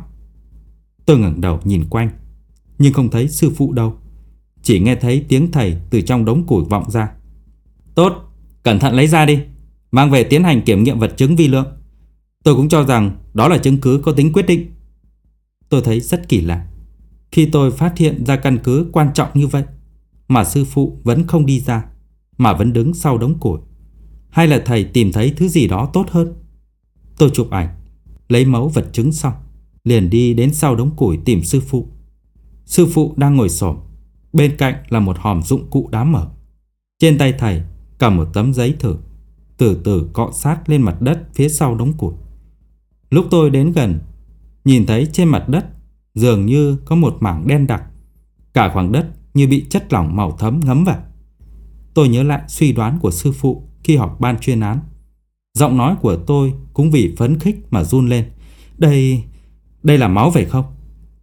Tôi ngẩng đầu nhìn quanh, nhưng không thấy sư phụ đâu. Chỉ nghe thấy tiếng thầy từ trong đống củi vọng ra: Tốt, cẩn thận lấy ra đi, mang về tiến hành kiểm nghiệm vật chứng vi lượng. Tôi cũng cho rằng đó là chứng cứ có tính quyết định. Tôi thấy rất kỳ lạ, khi tôi phát hiện ra căn cứ quan trọng như vậy mà sư phụ vẫn không đi ra, mà vẫn đứng sau đống củi. Hay là thầy tìm thấy thứ gì đó tốt hơn? Tôi chụp ảnh, lấy mẫu vật chứng xong, liền đi đến sau đống củi tìm sư phụ. Sư phụ đang ngồi xổm, bên cạnh là một hòm dụng cụ đá mở. Trên tay thầy cầm một tấm giấy thử, từ từ cọ sát lên mặt đất phía sau đống củi. Lúc tôi đến gần, nhìn thấy trên mặt đất dường như có một mảng đen đặc, cả khoảng đất như bị chất lỏng màu thẫm ngấm vào. Tôi nhớ lại suy đoán của sư phụ khi họp ban chuyên án. Giọng nói của tôi cũng vì phấn khích mà run lên. Đây, đây là máu phải không?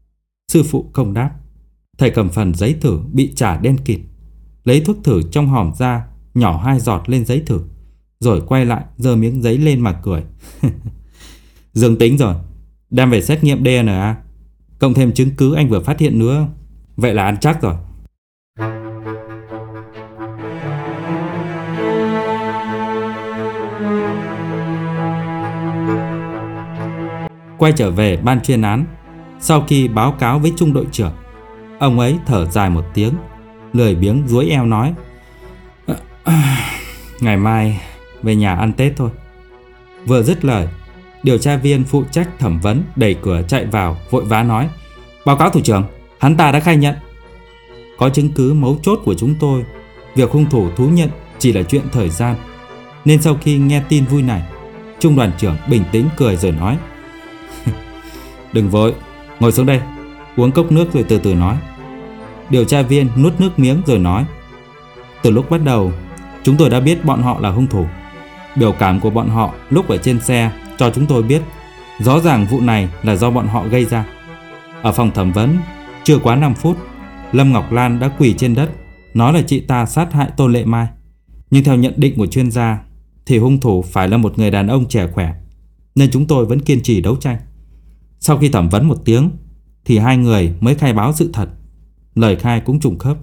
Sư phụ không đáp. Thầy cầm phần giấy thử bị chà đen kịt, lấy thuốc thử trong hòm ra, nhỏ hai giọt lên giấy thử, rồi quay lại giơ miếng giấy lên mà cười. Dương tính rồi, đem về xét nghiệm đê en a, cộng thêm chứng cứ anh vừa phát hiện nữa, vậy là ăn chắc rồi. Quay trở về ban chuyên án, sau khi báo cáo với trung đội trưởng, ông ấy thở dài một tiếng, lười biếng duỗi eo nói: Ngày mai về nhà ăn Tết thôi. Vừa dứt lời, điều tra viên phụ trách thẩm vấn đẩy cửa chạy vào, vội vã nói: Báo cáo thủ trưởng, hắn ta đã khai nhận. Có chứng cứ mấu chốt của chúng tôi, việc hung thủ thú nhận chỉ là chuyện thời gian. Nên sau khi nghe tin vui này, trung đoàn trưởng bình tĩnh cười rồi nói: Đừng vội, ngồi xuống đây, uống cốc nước rồi từ từ nói. Điều tra viên nuốt nước miếng rồi nói: Từ lúc bắt đầu, chúng tôi đã biết bọn họ là hung thủ. Biểu cảm của bọn họ lúc ở trên xe cho chúng tôi biết rõ ràng vụ này là do bọn họ gây ra. Ở phòng thẩm vấn, chưa quá năm phút, Lâm Ngọc Lan đã quỳ trên đất, nói là chị ta sát hại Tôn Lệ Mai. Nhưng theo nhận định của chuyên gia thì hung thủ phải là một người đàn ông trẻ khỏe, nên chúng tôi vẫn kiên trì đấu tranh. Sau khi thẩm vấn một tiếng thì hai người mới khai báo sự thật. Lời khai cũng trùng khớp.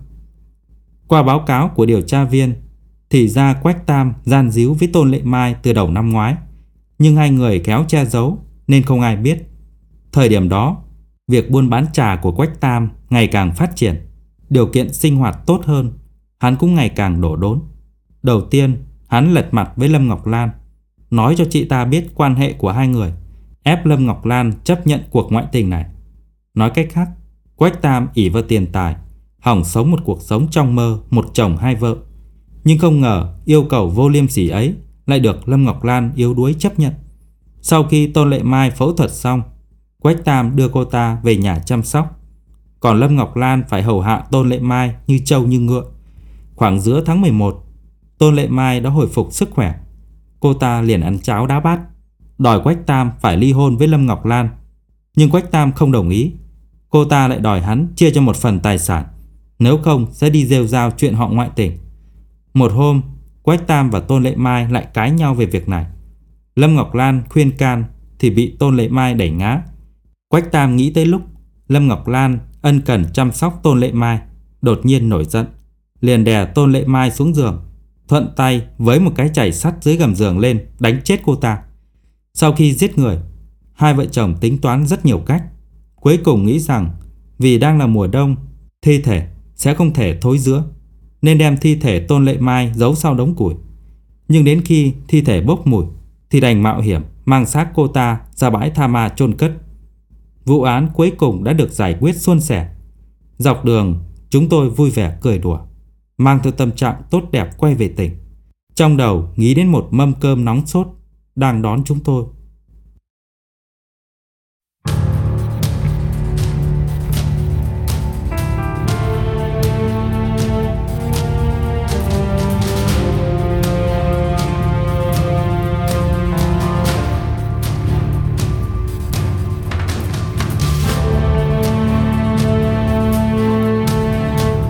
Qua báo cáo của điều tra viên thì ra Quách Tam gian díu với Tôn Lệ Mai từ đầu năm ngoái, nhưng hai người khéo che giấu nên không ai biết. Thời điểm đó, việc buôn bán trà của Quách Tam ngày càng phát triển, điều kiện sinh hoạt tốt hơn, hắn cũng ngày càng đổ đốn. Đầu tiên, hắn lật mặt với Lâm Ngọc Lan, nói cho chị ta biết quan hệ của hai người, ép Lâm Ngọc Lan chấp nhận cuộc ngoại tình này. Nói cách khác, Quách Tam ỷ vào tiền tài, hỏng sống một cuộc sống trong mơ một chồng hai vợ. Nhưng không ngờ yêu cầu vô liêm sỉ ấy lại được Lâm Ngọc Lan yếu đuối chấp nhận. Sau khi Tôn Lệ Mai phẫu thuật xong, Quách Tam đưa cô ta về nhà chăm sóc, còn Lâm Ngọc Lan phải hầu hạ Tôn Lệ Mai như trâu như ngựa. Khoảng giữa tháng mười một, Tôn Lệ Mai đã hồi phục sức khỏe. Cô ta liền ăn cháo đá bát, đòi Quách Tam phải ly hôn với Lâm Ngọc Lan. Nhưng Quách Tam không đồng ý. Cô ta lại đòi hắn chia cho một phần tài sản, nếu không sẽ đi rêu rao chuyện họ ngoại tình. Một hôm, Quách Tam và Tôn Lệ Mai lại cãi nhau về việc này. Lâm Ngọc Lan khuyên can thì bị Tôn Lệ Mai đẩy ngã. Quách Tam nghĩ tới lúc Lâm Ngọc Lan ân cần chăm sóc Tôn Lệ Mai, đột nhiên nổi giận, liền đè Tôn Lệ Mai xuống giường, thuận tay với một cái chày sắt dưới gầm giường lên đánh chết cô ta. Sau khi giết người, hai vợ chồng tính toán rất nhiều cách. Cuối cùng nghĩ rằng vì đang là mùa đông, thi thể sẽ không thể thối rữa, nên đem thi thể Tôn Lệ Mai giấu sau đống củi. Nhưng đến khi thi thể bốc mùi thì đành mạo hiểm mang xác cô ta ra bãi tha ma chôn cất. Vụ án cuối cùng đã được giải quyết suôn sẻ. Dọc đường chúng tôi vui vẻ cười đùa, mang theo tâm trạng tốt đẹp quay về tỉnh. Trong đầu nghĩ đến một mâm cơm nóng sốt đang đón chúng tôi.